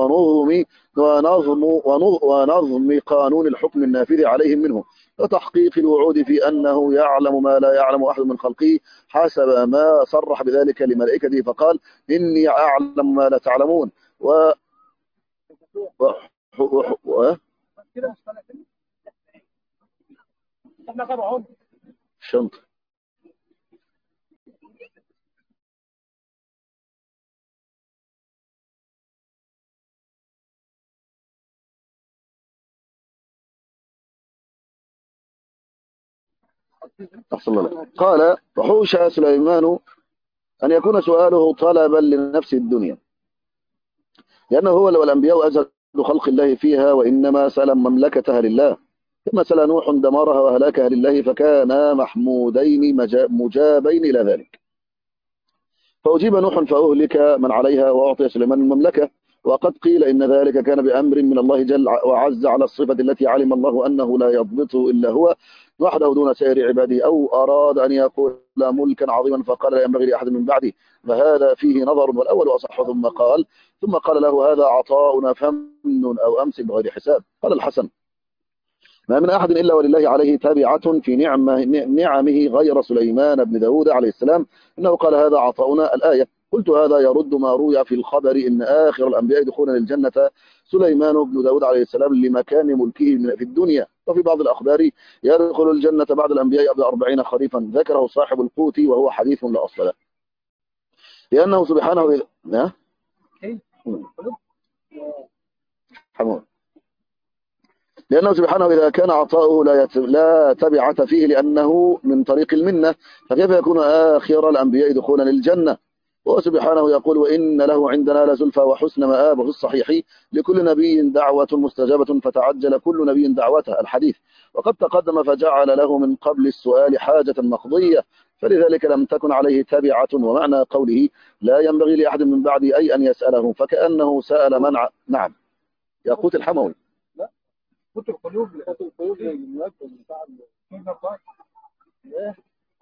ونظم قانون الحكم النافذ عليهم منه، وتحقيق الوعود في أنه يعلم ما لا يعلم أحد من خلقه، حسب ما صرح بذلك لملائكته فقال: إني أعلم ما لا تعلمون. شنطة أحسن الله. قال: وحوش سليمان أن يكون سؤاله طلبا لنفس الدنيا، لأنه هو والأنبياء أجل خلق الله فيها، وإنما سأل مملكتها لله، ثم سأل نوح دمارها وهلاكها لله، فكان محمودين مجابين إلى ذلك. فأجيب نوح فأهلك من عليها وأعطي سليمان المملكة. وقد قيل إن ذلك كان بأمر من الله جل وعز على الصفة التي علم الله أنه لا يضبطه إلا هو وحده دون سائر عباده، أو أراد أن يقول ملكا عظيما فقال: لا ينبغي لأحد من بعدي، فهذا فيه نظر، والأول أصح. ثم قال له: هذا عطاؤنا فمن أو أمسك بغير حساب. قال الحسن: ما من أحد إلا ولله عليه تابعة في نعمه غير سليمان بن داود عليه السلام، إنه قال: هذا عطاؤنا. الآية. قلت: هذا يرد ما روي في الخبر إن آخر الأنبياء دخولا الجنة سليمان بن داود عليه السلام لمكان ملكه في الدنيا، وفي بعض الأخبار يدخل الجنة بعد الأنبياء ب40 خريفا، ذكره صاحب القوت وهو حديث لا أصل له، لأنه سبحانه لأنه سبحانه إذا كان عطاؤه لا تبعة فيه لأنه من طريق المنة، فكيف يكون آخر الأنبياء دخولا للجنة؟ وهو سبحانه يقول: وإن له عندنا لزلفى وحسن مآب. في الصحيح: لكل نبي دعوة مستجابة فتعجل كل نبي دعوته. الحديث. وقد تقدم: فجعل له من قبل السؤال حاجة مقضية، فلذلك لم تكن عليه تبعة. ومعنى قوله: لا ينبغي لأحد من بعدي أي أن يسأله، فكأنه سأل منع. نعم. ياقوت الحموي.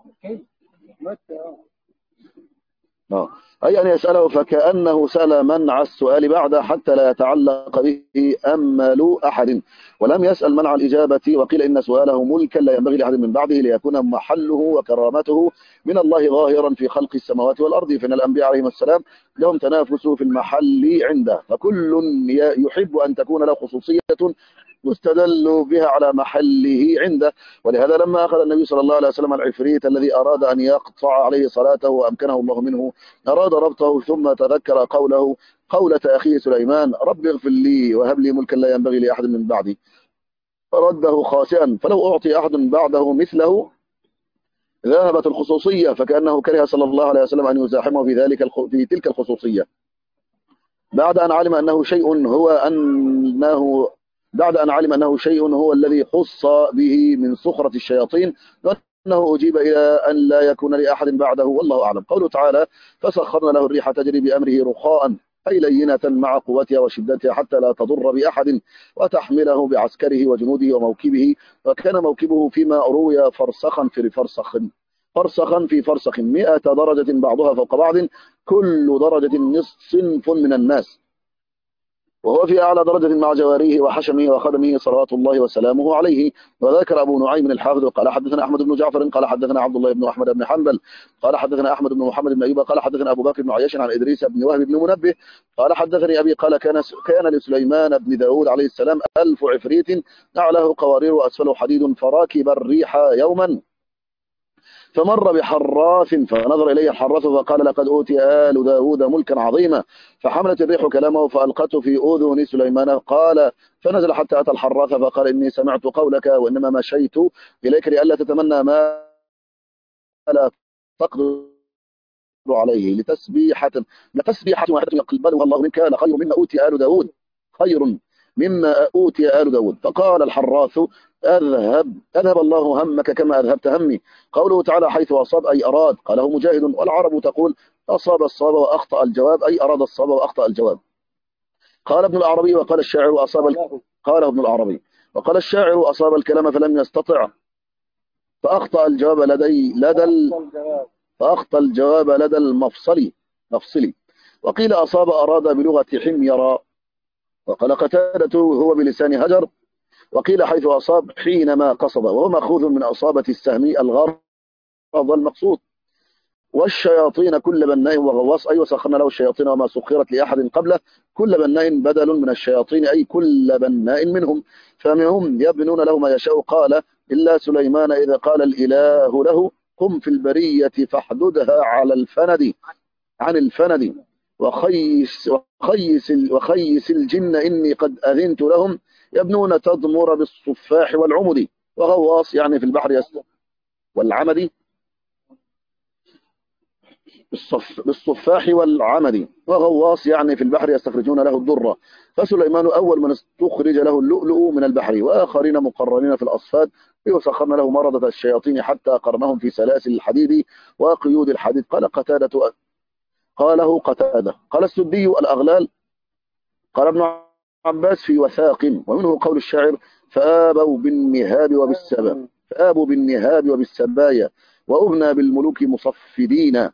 أي أن يسأله فكأنه سأل منع السؤال بعد حتى لا يتعلق به أمل أحد، ولم يسأل منع الإجابة. وقيل إن سؤاله ملكا لا ينبغي لأحد من بعده ليكون محله وكرامته من الله ظاهرا في خلق السماوات والأرض، فإن الأنبياء عليهم السلام لهم تنافس في المحل عنده، فكل يحب أن تكون له خصوصية يستدل بها على محله عنده. ولهذا لما أخذ النبي صلى الله عليه وسلم العفريت الذي أراد أن يقطع عليه صلاته وأمكنه الله منه، أراد ربطه ثم تذكر قولة أخيه سليمان: رب اغفر لي وهب لي ملكا لا ينبغي لأحد من بعدي، فرده خاسئا، فلو أعطي أحد بعده مثله ذهبت الخصوصية، فكأنه كره صلى الله عليه وسلم أن يزاحمه في تلك الخصوصية بعد أن علم أنه شيء هو الذي خص به من سخرة الشياطين، وأنه أجيب إلى أن لا يكون لأحد بعده، والله أعلم. قوله تعالى: فسخرنا له الريح تجري بأمره رخاء، أي لينة مع قوتها وشدتها حتى لا تضر بأحد، وتحمله بعسكره وجنوده وموكبه، وكان موكبه فيما روي فرسخا في فرسخ 100 درجة بعضها فوق بعض، كل درجة صنف من الناس، وهو في أعلى درجة مع جواريه وحشمه وخدمه صلوات الله وسلامه عليه. وذكر أبو نعيم الحافظ قال: حدثنا أحمد بن جعفر قال حدثنا عبد الله بن أحمد بن حنبل قال حدثنا أحمد بن محمد بن أيوب قال حدثنا أبو بكر بن عياش عن إدريس بن وهب بن منبه قال حدثني أبي قال كان لسليمان بن داود عليه السلام 1000 عفريت، أعلاه قوارير وأسفله حديد، فركب الريح يوما فمر بحراث فنظر إليه الحراث فقال: لقد أوتي آل داود ملكا عظيما، فحملت الريح كلامه فألقته في أذن سليمان، قال: فنزل حتى أتى الحراث فقال: إني سمعت قولك وإنما مشيت إليك لئلا تتمنى ما لا تقدر عليه، لتسبيحة واحدة يقبلها الله منك لخير مما أوتي آل داود، خير مما أوتي آل داود. فقال الحراث: أذهب الله همك كما أذهبت همي. قوله تعالى: حيث أصاب أي أراد، قاله مجاهد، والعرب تقول: أصاب الصواب وأخطأ الجواب، أي أراد الصواب وأخطأ الجواب. قال ابن العربي وقال الشاعر قاله ابن العربي وقال الشاعر: أصاب الكلام فلم يستطع فأخطأ الجواب لدى المفصل. وقيل أصاب أراد بلغة حميرا، وقال قتادة هو بلسان هجر، وقيل حيث أصاب حينما قصد، وهو مأخوذ من أصابة السهم الغرض المقصود. والشياطين كل بناء وغواص، أي وسخرنا له الشياطين وما سخرت لأحد قبله، كل بناء بدل من الشياطين، أي كل بناء منهم، فمنهم يبنون له ما يشاء. قال: إلا سليمان إذا قال الإله له: قم في البرية فاحددها عن الفند وخيس الجن إني قد أذنت لهم يبنون تضمر بالصفاح والعمد. وغواص يعني في البحر والعمد بالصفاح والعمد، وغواص يعني في البحر يستخرجون له الضرة. فسليمان أول من استخرج له اللؤلؤ من البحر، وآخرين مقرنين في الأصفاد، وسخرنا له مردة الشياطين حتى قرنهم في سلاسل الحديد وقيود الحديد. قاله قتادة. قال السدي: الأغلال. قال ابن عباس: في وثاق. ومنه قول الشاعر: فآبوا بالنهاب وبالسبايا وأبنى بالملوك مصفدين.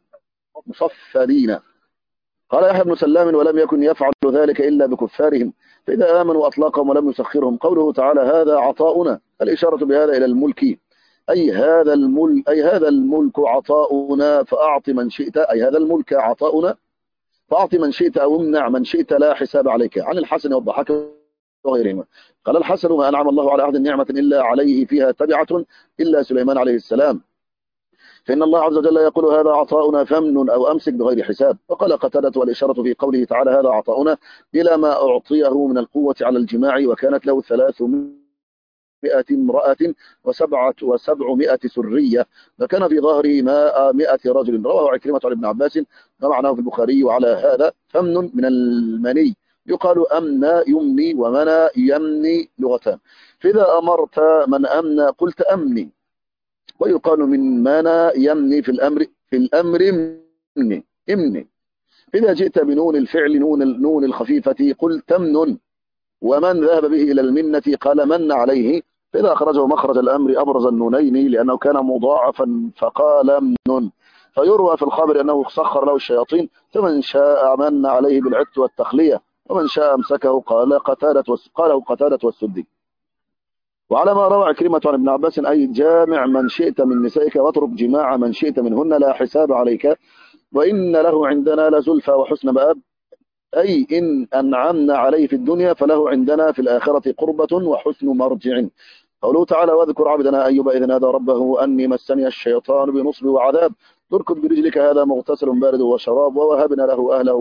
قال يحيى بن سلام: ولم يكن يفعل ذلك إلا بكفارهم، فإذا آمنوا أطلقهم ولم يسخرهم. قوله تعالى: هذا عطاؤنا، الإشارة بهذا إلى الملك، أي هذا الملك عطاؤنا فأعط من شئت، أي هذا الملك عطاؤنا فأعط من شئت أو امنع من شئت لا حساب عليك. عن الحسن والضحاك وغيرهما. قال الحسن: ما أنعم الله على أحد نعمة إلا عليه فيها تبعة إلا سليمان عليه السلام، فإن الله عز وجل يقول: هذا عطاؤنا فامنن أو أمسك بغير حساب. وقال قتادة: والإشارة في قوله تعالى: هذا عطاؤنا إلى ما أعطيه من القوة على الجماع، وكانت له 300 امرأة و700 سرية، فكان في ظهره 100 رجل. رواه عكرمة عن ابن عباس ومعناه في البخاري. وعلى هذا فمن من المني، يقال أمنى يمني ومنى يمني لغتان، فإذا أمرت من أمنى قلت أمني، ويقال من منى يمني في الأمر امني. إذا جئت بنون الفعل نون الخفيفة قلت تمنن، ومن ذهب به إلى المنة قال من عليه، فإذا أخرجه مخرج الأمر أبرز النونين لأنه كان مضاعفا فقال من، فيروى في الخبر أنه سخر له الشياطين، فمن شاء من عليه بالعتق والتخلية، ومن شاء أمسكه قاله قتادة والسدي. وعلى ما روى عكرمة عن ابن عباس أي جامع من شئت من نسائك واترك جماع من شئت منهن لا حساب عليك، وإن له عندنا لزلفى وحسن مآب، أي إن أنعمنا عليه في الدنيا فله عندنا في الآخرة قربة وحسن مرجع. قوله تعالى واذكر عبدنا أيوب إذ نادى ربه أني مسني الشيطان بنصب وعذاب، اركض برجلك هذا مغتسل بارد وشراب، ووهبنا له أهله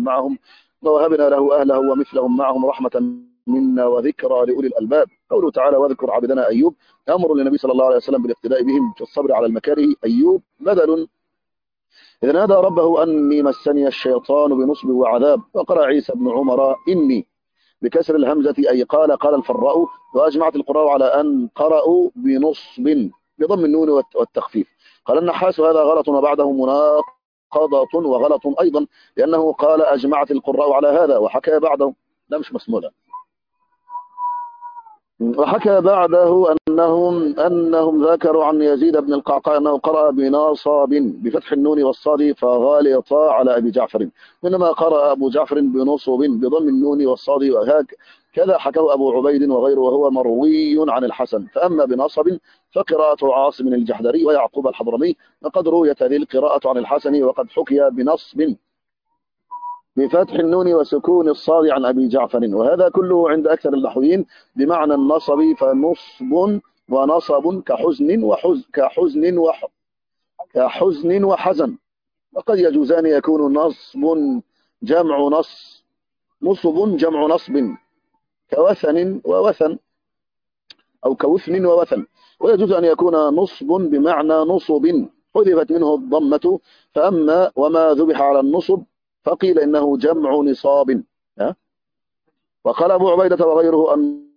ومثلهم معهم رحمة منا وذكرى لأولي الألباب. قوله تعالى واذكر عبدنا أيوب أمر للنبي صلى الله عليه وسلم بالاقتداء بهم في الصبر على المكاره. أيوب بدل إذ نادى ربه أني مسني الشيطان بنصب وعذاب. وقرأ عيسى بن عمر إني بكسر الهمزة أي قال الفراء، وأجمعت القراء على أن قرأوا بنصب بضم النون والتخفيف. قال النحاس هذا غلط وبعده مناقضة وغلط أيضا، لأنه قال أجمعت القراء على هذا، وحكى بعده لا مش مسمولة، وحكى بعده أنهم ذكروا عن يزيد بن القعقاع أنه قرأ بناصب بفتح النون والصاد فغالط على أبي جعفر، إنما قرأ أبو جعفر بنصب بضم النون والصاد، وهكذا حكاه أبو عبيد وغيره وهو مروي عن الحسن. فأما بنصب فقراءة عاصم الجحدري ويعقوب الحضرمي، وقد رويت هذه القراءة عن الحسن، وقد حكي بنصب بفتح النون وسكون الصاد عن أبي جعفر، وهذا كله عند أكثر النحويين بمعنى النصب، فنصب ونصب كحزن وحزن، وقد يجوزان يكون نصب جمع نصب كوثن ووثن أو كوثن ووثن، ويجوز أن يكون نصب بمعنى نصب حذفت منه الضمة. فأما وما ذبح على النصب فقيل إنه جمع نصاب. وقال أبو عبيدة وغيره أن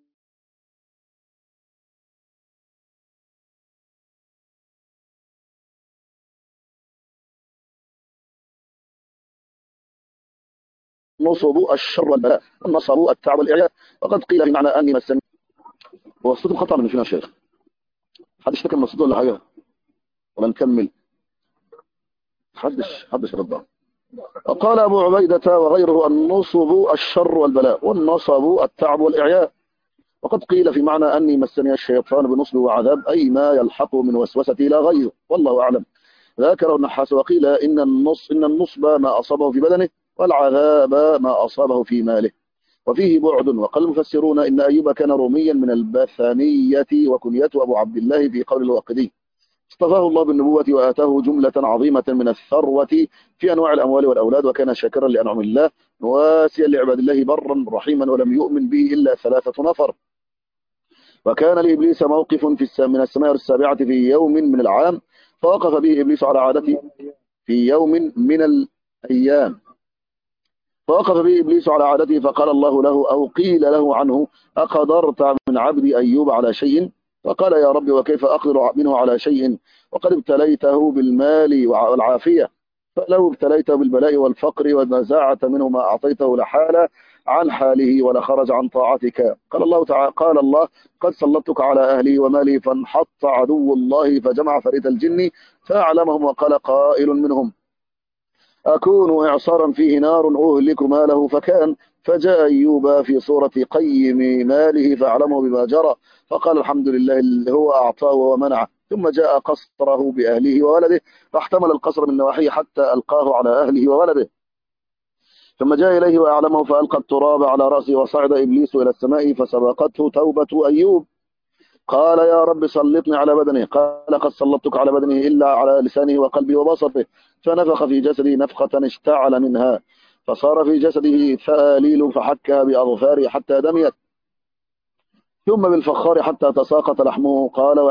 نصب الشر والبلاء، النصب التعب والإعياء. وقد قيل في معنى أني مسني. هو الصوت خطأ من فينا شيخ؟ حد اشتكى من الصوت ولا حاجة؟ ولا نكمل؟ حدش ربنا. وقال أبو عبيدة وغيره النصب الشر والبلاء، والنصب التعب والإعياء. وقد قيل في معنى أني مسني الشيطان بنصب وعذاب أي ما يلحق من وسوستي لا غير، والله أعلم. ذكره النحاس. وقيل إن النصب ما أصابه في بدنه، والعذاب ما أصابه في ماله، وفيه بعد. وقال المفسرون إن أيوب كان روميا من البثانية، وكنيته أبو عبد الله في قول الواقدي، اصطفاه الله بالنبوة وآتاه جملة عظيمة من الثروة في أنواع الأموال والأولاد، وكان شاكرا لأنعم الله واسيا لعباد الله برا رحيما، ولم يؤمن به إلا 3 نفر. وكان لإبليس موقف من السماء السابعة في يوم من العام، فوقف به إبليس على عادته في يوم من الأيام، فوقف به إبليس على عادته، فقال الله له أو قيل له عنه أقدرت من عبدي أيوب على شيء؟ فقال يا رب وكيف أقدر منه على شيء وقد ابتليته بالمال والعافية؟ فلو ابتليته بالبلاء والفقر ونزعت منه ما أعطيته لحال عن حاله ولخرج عن طاعتك. قال الله تعالى قال الله قد سلطتك على أهلي ومالي، فانحط عدو الله فجمع فريد الجن فأعلمهم، وقال قائل منهم أكون إعصارا فيه نار أهلك ماله فكان، فجاء أيوب في صورة قيم ماله فأعلمه بما جرى، فقال الحمد لله اللي هو أعطاه ومنعه. ثم جاء قصره بأهله وولده، فاحتمل القصر من نواحيه حتى ألقاه على أهله وولده، ثم جاء إليه وأعلمه فألقى التراب على رأسه، وصعد إبليس إلى السماء فسبقته توبة أيوب. قال يا رب سلطني على بدنه، قال قد سلطتك على بدنه إلا على لسانه وقلبه وبصره، فنفخ في جسده نفخة اشتعل منها، فصار في جسده ثاليل فحكها بأظفاره حتى دميت، ثم بالفخار حتى تساقط لحمه.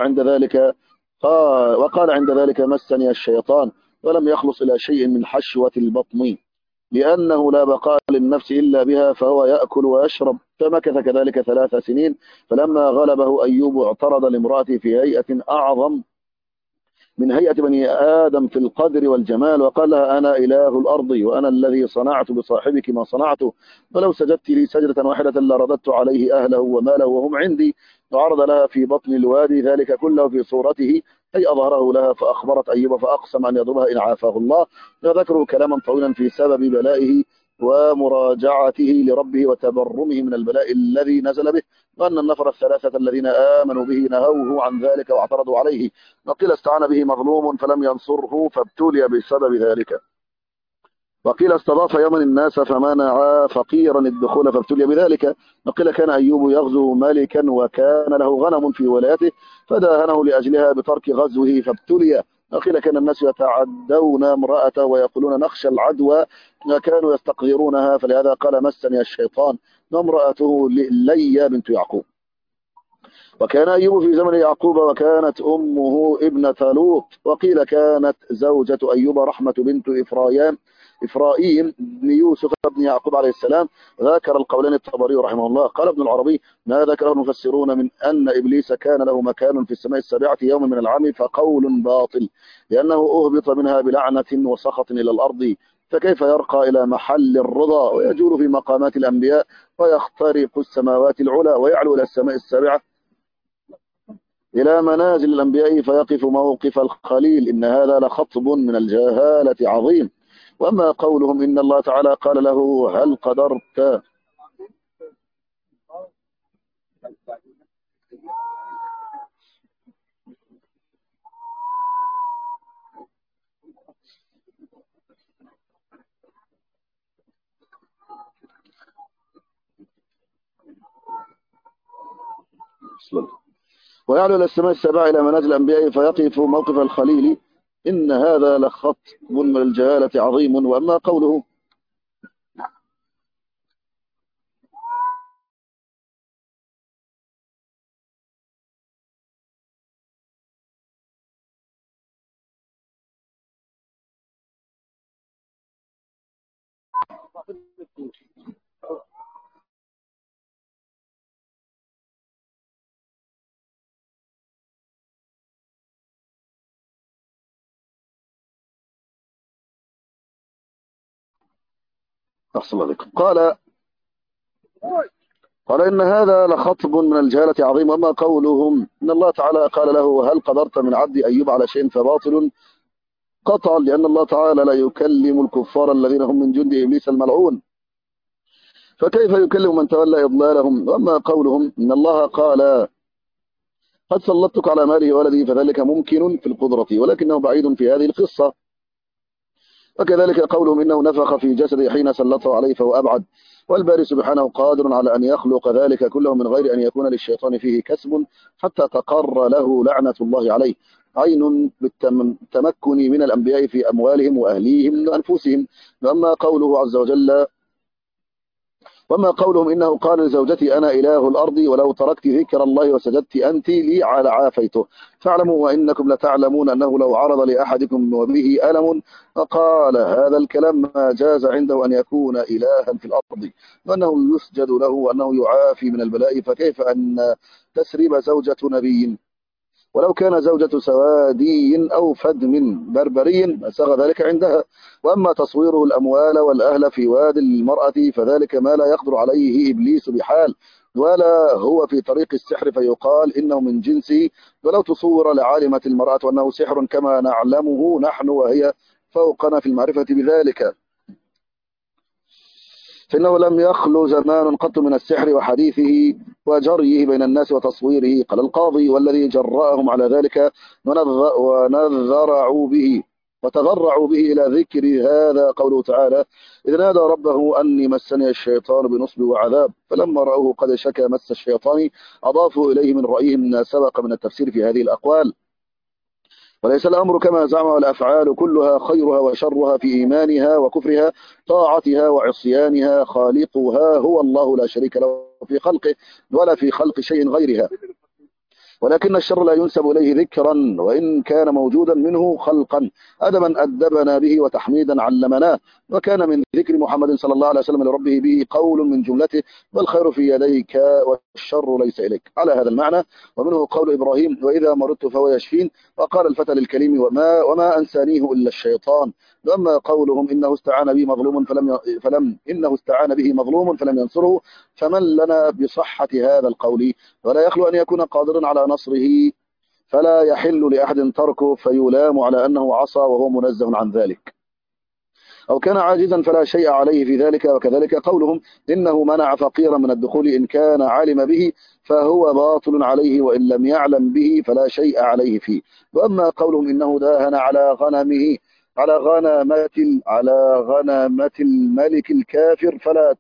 وقال عند ذلك مسني الشيطان، ولم يخلص إلى شيء من حشوة البطن، لأنه لا بقاء للنفس إلا بها، فهو يأكل ويشرب. فمكث كذلك 3 سنين، فلما غلبه أيوب اعترض لامرأته في هيئة أعظم من هيئة بني آدم في القدر والجمال، وقال لها أنا إله الأرض وأنا الذي صنعت بصاحبك ما صنعته، فلو سجدت لي سجدة واحدة لرددت عليه أهله وماله وهم عندي. وعرض لها في بطن الوادي ذلك كله في صورته، أي أظهره لها، فأخبرت أيوب فأقسم أن يضربها إن عافاه الله. وذكروا كلاما طويلا في سبب بلائه ومراجعته لربه وتبرمه من البلاء الذي نزل به، وأن النفر الثلاثة الذين آمنوا به نهوه عن ذلك واعترضوا عليه، وقيل استعان به مظلوم فلم ينصره فابتلي بسبب ذلك، وقيل استضاف يوما الناس فمنع فقيرا الدخول فابتلي بذلك، وقيل كان أيوب يغزو ملكا وكان له غنم في ولايته فداهنه لأجلها بترك غزوه فابتلي، وقيل كان الناس يتعدون امرأته ويقولون نخشى العدوى وكانوا يستقذرونها فلهذا قال مسني الشيطان، وامرأته ليا بنت يعقوب. وكان أيوب في زمن يعقوب وكانت أمه ابنة لوط، وقيل كانت زوجة أيوب رحمة بنت إفرايم بن يوسف بن يعقوب عليه السلام. ذكر القولين الطبري رحمه الله. قال ابن العربي ما ذكره المفسرون من أن إبليس كان له مكان في السماء السابعة يوم من العام فقول باطل، لأنه أهبط منها بلعنة وسخط إلى الأرض، فكيف يرقى إلى محل الرضا ويجول في مقامات الأنبياء ويخترق السماوات العلى ويعلو إلى السماء السابعة إلى منازل الأنبياء فيقف موقف الخليل؟ إن هذا لخطب من الجهالة عظيم. وأما قولهم إن الله تعالى قال له هل قدرت ويعلو إلى السماء السبع إلى منازل الأنبياء فيقف موقف الخليل، إن هذا لخطب من الجهالة عظيم. وأما قوله أحسن عليكم قال إن هذا لخطب من الجهالة عظيم. وأما قولهم إن الله تعالى قال له هل قدرت من عبد أيوب على شيء فباطل قطعا، لأن الله تعالى لا يكلم الكفار الذين هم من جند إبليس الملعون، فكيف يكلم من تولى إضلالهم؟ وأما قولهم إن الله قال قد سلطتك على ماله ولدي فذلك ممكن في القدرة ولكنه بعيد في هذه القصة. وكذلك قولهم إنه نفخ في جسده حين سلطه عليه فهو أبعد، والباري سبحانه قادر على أن يخلق ذلك كله من غير أن يكون للشيطان فيه كسب حتى تقر له لعنة الله عليه. عين بالتمكن من الأنبياء في أموالهم وأهليهم وأنفسهم. وما قولهم إنه قال لزوجتي أنا إله الأرض ولو تركت ذكر الله وسجدت أنت لي على عافيته، فاعلموا وإنكم لتعلمون أنه لو عرض لأحدكم وبه ألم فقال هذا الكلام ما جاز عنده أن يكون إلها في الأرض وأنه يسجد له وأنه يعافي من البلاء، فكيف أن تسرب زوجة نبي ولو كان زوجة سوادي أو فدم بربري أساغ ذلك عندها. وأما تصويره الأموال والأهل في واد المرأة فذلك ما لا يقدر عليه إبليس بحال، ولا هو في طريق السحر فيقال إنه من جنسه، ولو تصور لعالمة المرأة أنه سحر كما نعلمه نحن وهي فوقنا في المعرفة بذلك، فإنه لم يخلو زمان قط من السحر وحديثه وجريه بين الناس وتصويره. قال القاضي والذي جرأهم على ذلك وتضرعوا به إلى ذكر هذا قوله تعالى إذ نادى ربه أني مسني الشيطان بنصب وعذاب، فلما رأوه قد شكى مس الشيطان أضافوا إليه من رأيهم ما سبق من التفسير في هذه الأقوال. وليس الأمر كما زعموا، الأفعال كلها خيرها وشرها في إيمانها وكفرها، طاعتها وعصيانها، خالقها هو الله لا شريك له في خلقه ولا في خلق شيء غيرها، ولكن الشر لا ينسب إليه ذكرا وإن كان موجودا منه خلقا، أدبا أدبنا به وتحميدا علمناه، وكان من ذكر محمد صلى الله عليه وسلم لربه به قول من جملته والخير في يديك والشر ليس إليك، على هذا المعنى. ومنه قول إبراهيم وإذا مرضت فهو يشفين، وقال الفتى للكليم وما أنسانيه إلا الشيطان. وأما قولهم إنه استعان به مظلوم إنه استعان به مظلوم فلم ينصره، فمن لنا بصحة هذا القول؟ ولا يخلو أن يكون قادرا على نصره، فلا يحل لأحد تركه فيلام على أنه عصى وهو منزه عن ذلك، أو كان عاجزا فلا شيء عليه في ذلك. وكذلك قولهم إنه منع فقيرا من الدخول إن كان علم به فهو باطل عليه، وإن لم يعلم به فلا شيء عليه فيه. وأما قولهم إنه داهن على غنمه على غنمة الملك الكافر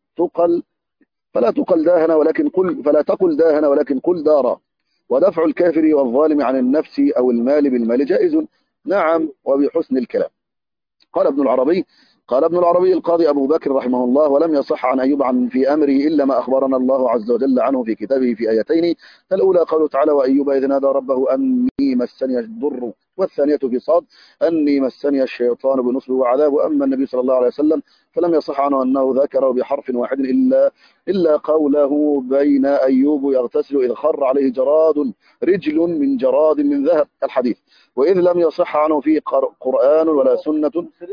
فلا تقل داهن ولكن قل دار، ودفع الكافر والظالم عن النفس أو المال بالمال جائز. نعم، وبحسن الكلام. قال ابن العربي القاضي أبو بكر رحمه الله: ولم يصح عن أيوب في أمره إلا ما أخبرنا الله عز وجل عنه في كتابه في آيتين. الأولى قوله تعالى: وأيوب إذ نادى ربه أني مسني الضر، والثانية في صاد: أني مسني الشيطان بنصب وعذاب. وأما النبي صلى الله عليه وسلم فلم يصح عنه أنه ذكره بحرف واحد إلا قوله: بين أيوب يغتسل إذ خر عليه رجل من جراد من ذهب، الحديث. وإذ لم يصح عنه فيه قرآن ولا سنة.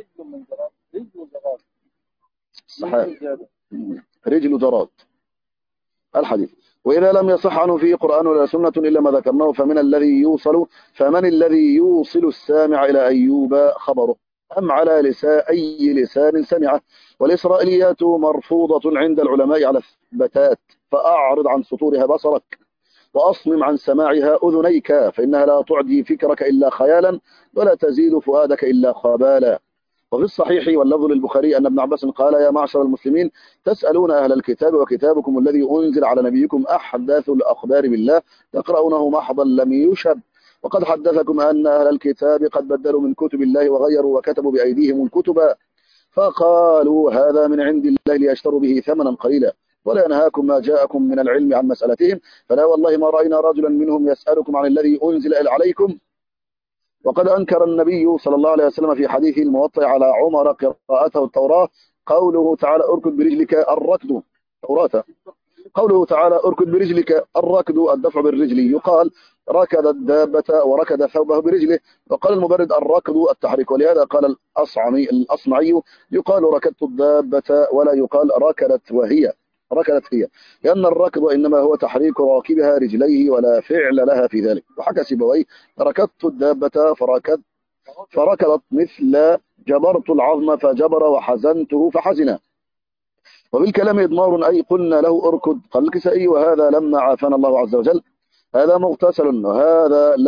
صحيح، رجل جراد، الحديث. وإذا لم يصح عنه فيه قرآن ولا سنة إلا ما ذكرناه فمن الذي يوصل السامع إلى أيوب خبره، أم على أي لسان سمعه؟ والإسرائيليات مرفوضة عند العلماء على الثبتات، فأعرض عن سطورها بصرك وأصمم عن سماعها أذنيك، فإنها لا تعدي فكرك إلا خيالا ولا تزيد فؤادك إلا خبالا. وفي الصحيح واللفظ للبخاري أن ابن عباس قال: يا معشر المسلمين، تسألون أهل الكتاب وكتابكم الذي أنزل على نبيكم أحدث الأخبار بالله، تقرؤونه محضا لم يشب، وقد حدثكم أن أهل الكتاب قد بدلوا من كتب الله وغيروا وكتبوا بأيديهم الكتب، فقالوا هذا من عند الله ليشتروا به ثمنا قليلا، ولا ينهاكم ما جاءكم من العلم عن مسألتهم، فلا والله ما رأينا رجلا منهم يسألكم عن الذي أنزل عليكم. وقد أنكر النبي صلى الله عليه وسلم في حديثه الموطئ على عمر قراءته التوراة قوله تعالى: اركض برجلك الركض، توراة. قوله تعالى: اركض برجلك الركض، الدفع بالرجل، يقال ركض الدابة وركض ثوبه برجله. وقال المبرد: الركض التحريك. ولهذا قال الأصمعي: يقال ركضت الدابة ولا يقال ركضت هي، لأن الركض إنما هو تحريك راكبها رجليه ولا فعل لها في ذلك. وحكى سيبويه: ركضت الدابة فركضت مثل جبرت العظم فجبر وحزنته فحزن. وبالكلام إضمار، أي قلنا له اركض. قال الكسائي: وهذا لما عافانا الله عز وجل هذا مغتسل، وهذا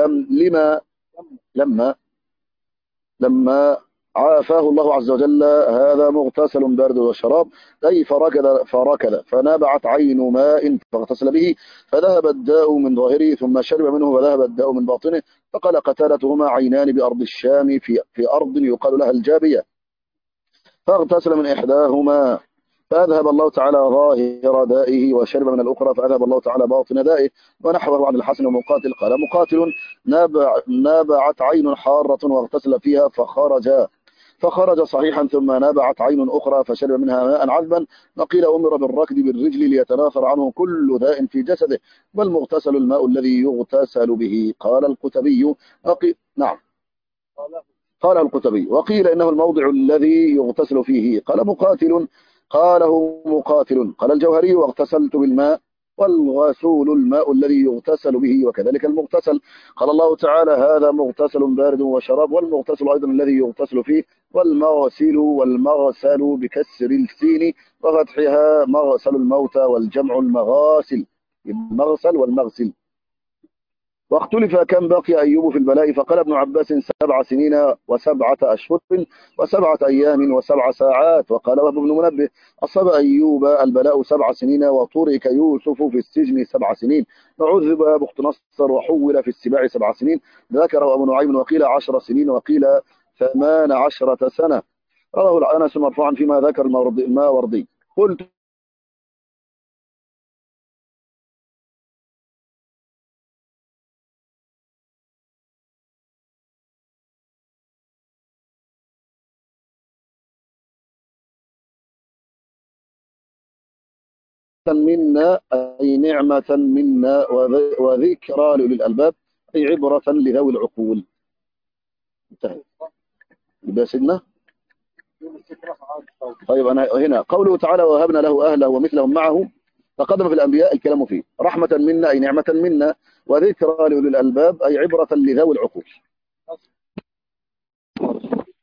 لما عافاه الله عز وجل هذا مغتسل بارد وشراب، أي فركض فنابعت عين ماء فاغتسل به فذهب الداء من ظاهره، ثم شرب منه فذهب الداء من باطنه. فقال قتادة: هما عينان بأرض الشام في أرض يقال لها الجابية، فاغتسل من إحداهما فأذهب الله تعالى ظاهر دائه، وشرب من الأخرى فأذهب الله تعالى باطن دائه. ونحوه عن الحسن ومقاتل قال: مقاتل نابعت عين حارة واغتسل فيها فخرج صحيحا، ثم نابعت عين أخرى فشرب منها ماء عذبا. وقيل: أمر بالركض بالرجل ليتناثر عنه كل داء في جسده، والمغتسل الماء الذي يغتسل به. قال القتبي: نعم، قاله القتبي. وقيل إنه الموضع الذي يغتسل فيه. قاله مقاتل. قال الجوهري: واغتسلت بالماء، والغسول الماء الذي يغتسل به، وكذلك المغتسل. قال الله تعالى: هذا مغتسل بارد وشراب، والمغتسل أيضا الذي يغتسل فيه. والمغسل بكسر السين وفتحها مغسل الموتى، والجمع المغاسل، المغسل والمغسل. واختلف كم بقي أيوب في البلاء، فقال ابن عباس: 7 سنين و7 أشهر و7 أيام و7 ساعات. وقال وهب بن منبه: أصاب أيوب البلاء 7 سنين، وترك يوسف في السجن 7 سنين، وعذب بخت نصر وحول في السباع 7 سنين. ذكر أبو نعيم: وقيل 10 سنين، وقيل 18 سنة. رواه أنس مرفوعا فيما ذكر الماوردي. قلت منا أي نعمة منا وذكرى لأولي الألباب أي عبرة لذوي العقول. انتهى. يبقى سيدنا. طيب أنا هنا قوله تعالى وهبنا له أهله ومثلهم معه، تقدم في الأنبياء الكلام فيه. رحمة منا أي نعمة منا، وذكرى لأولي الألباب أي عبرة لذوي العقول.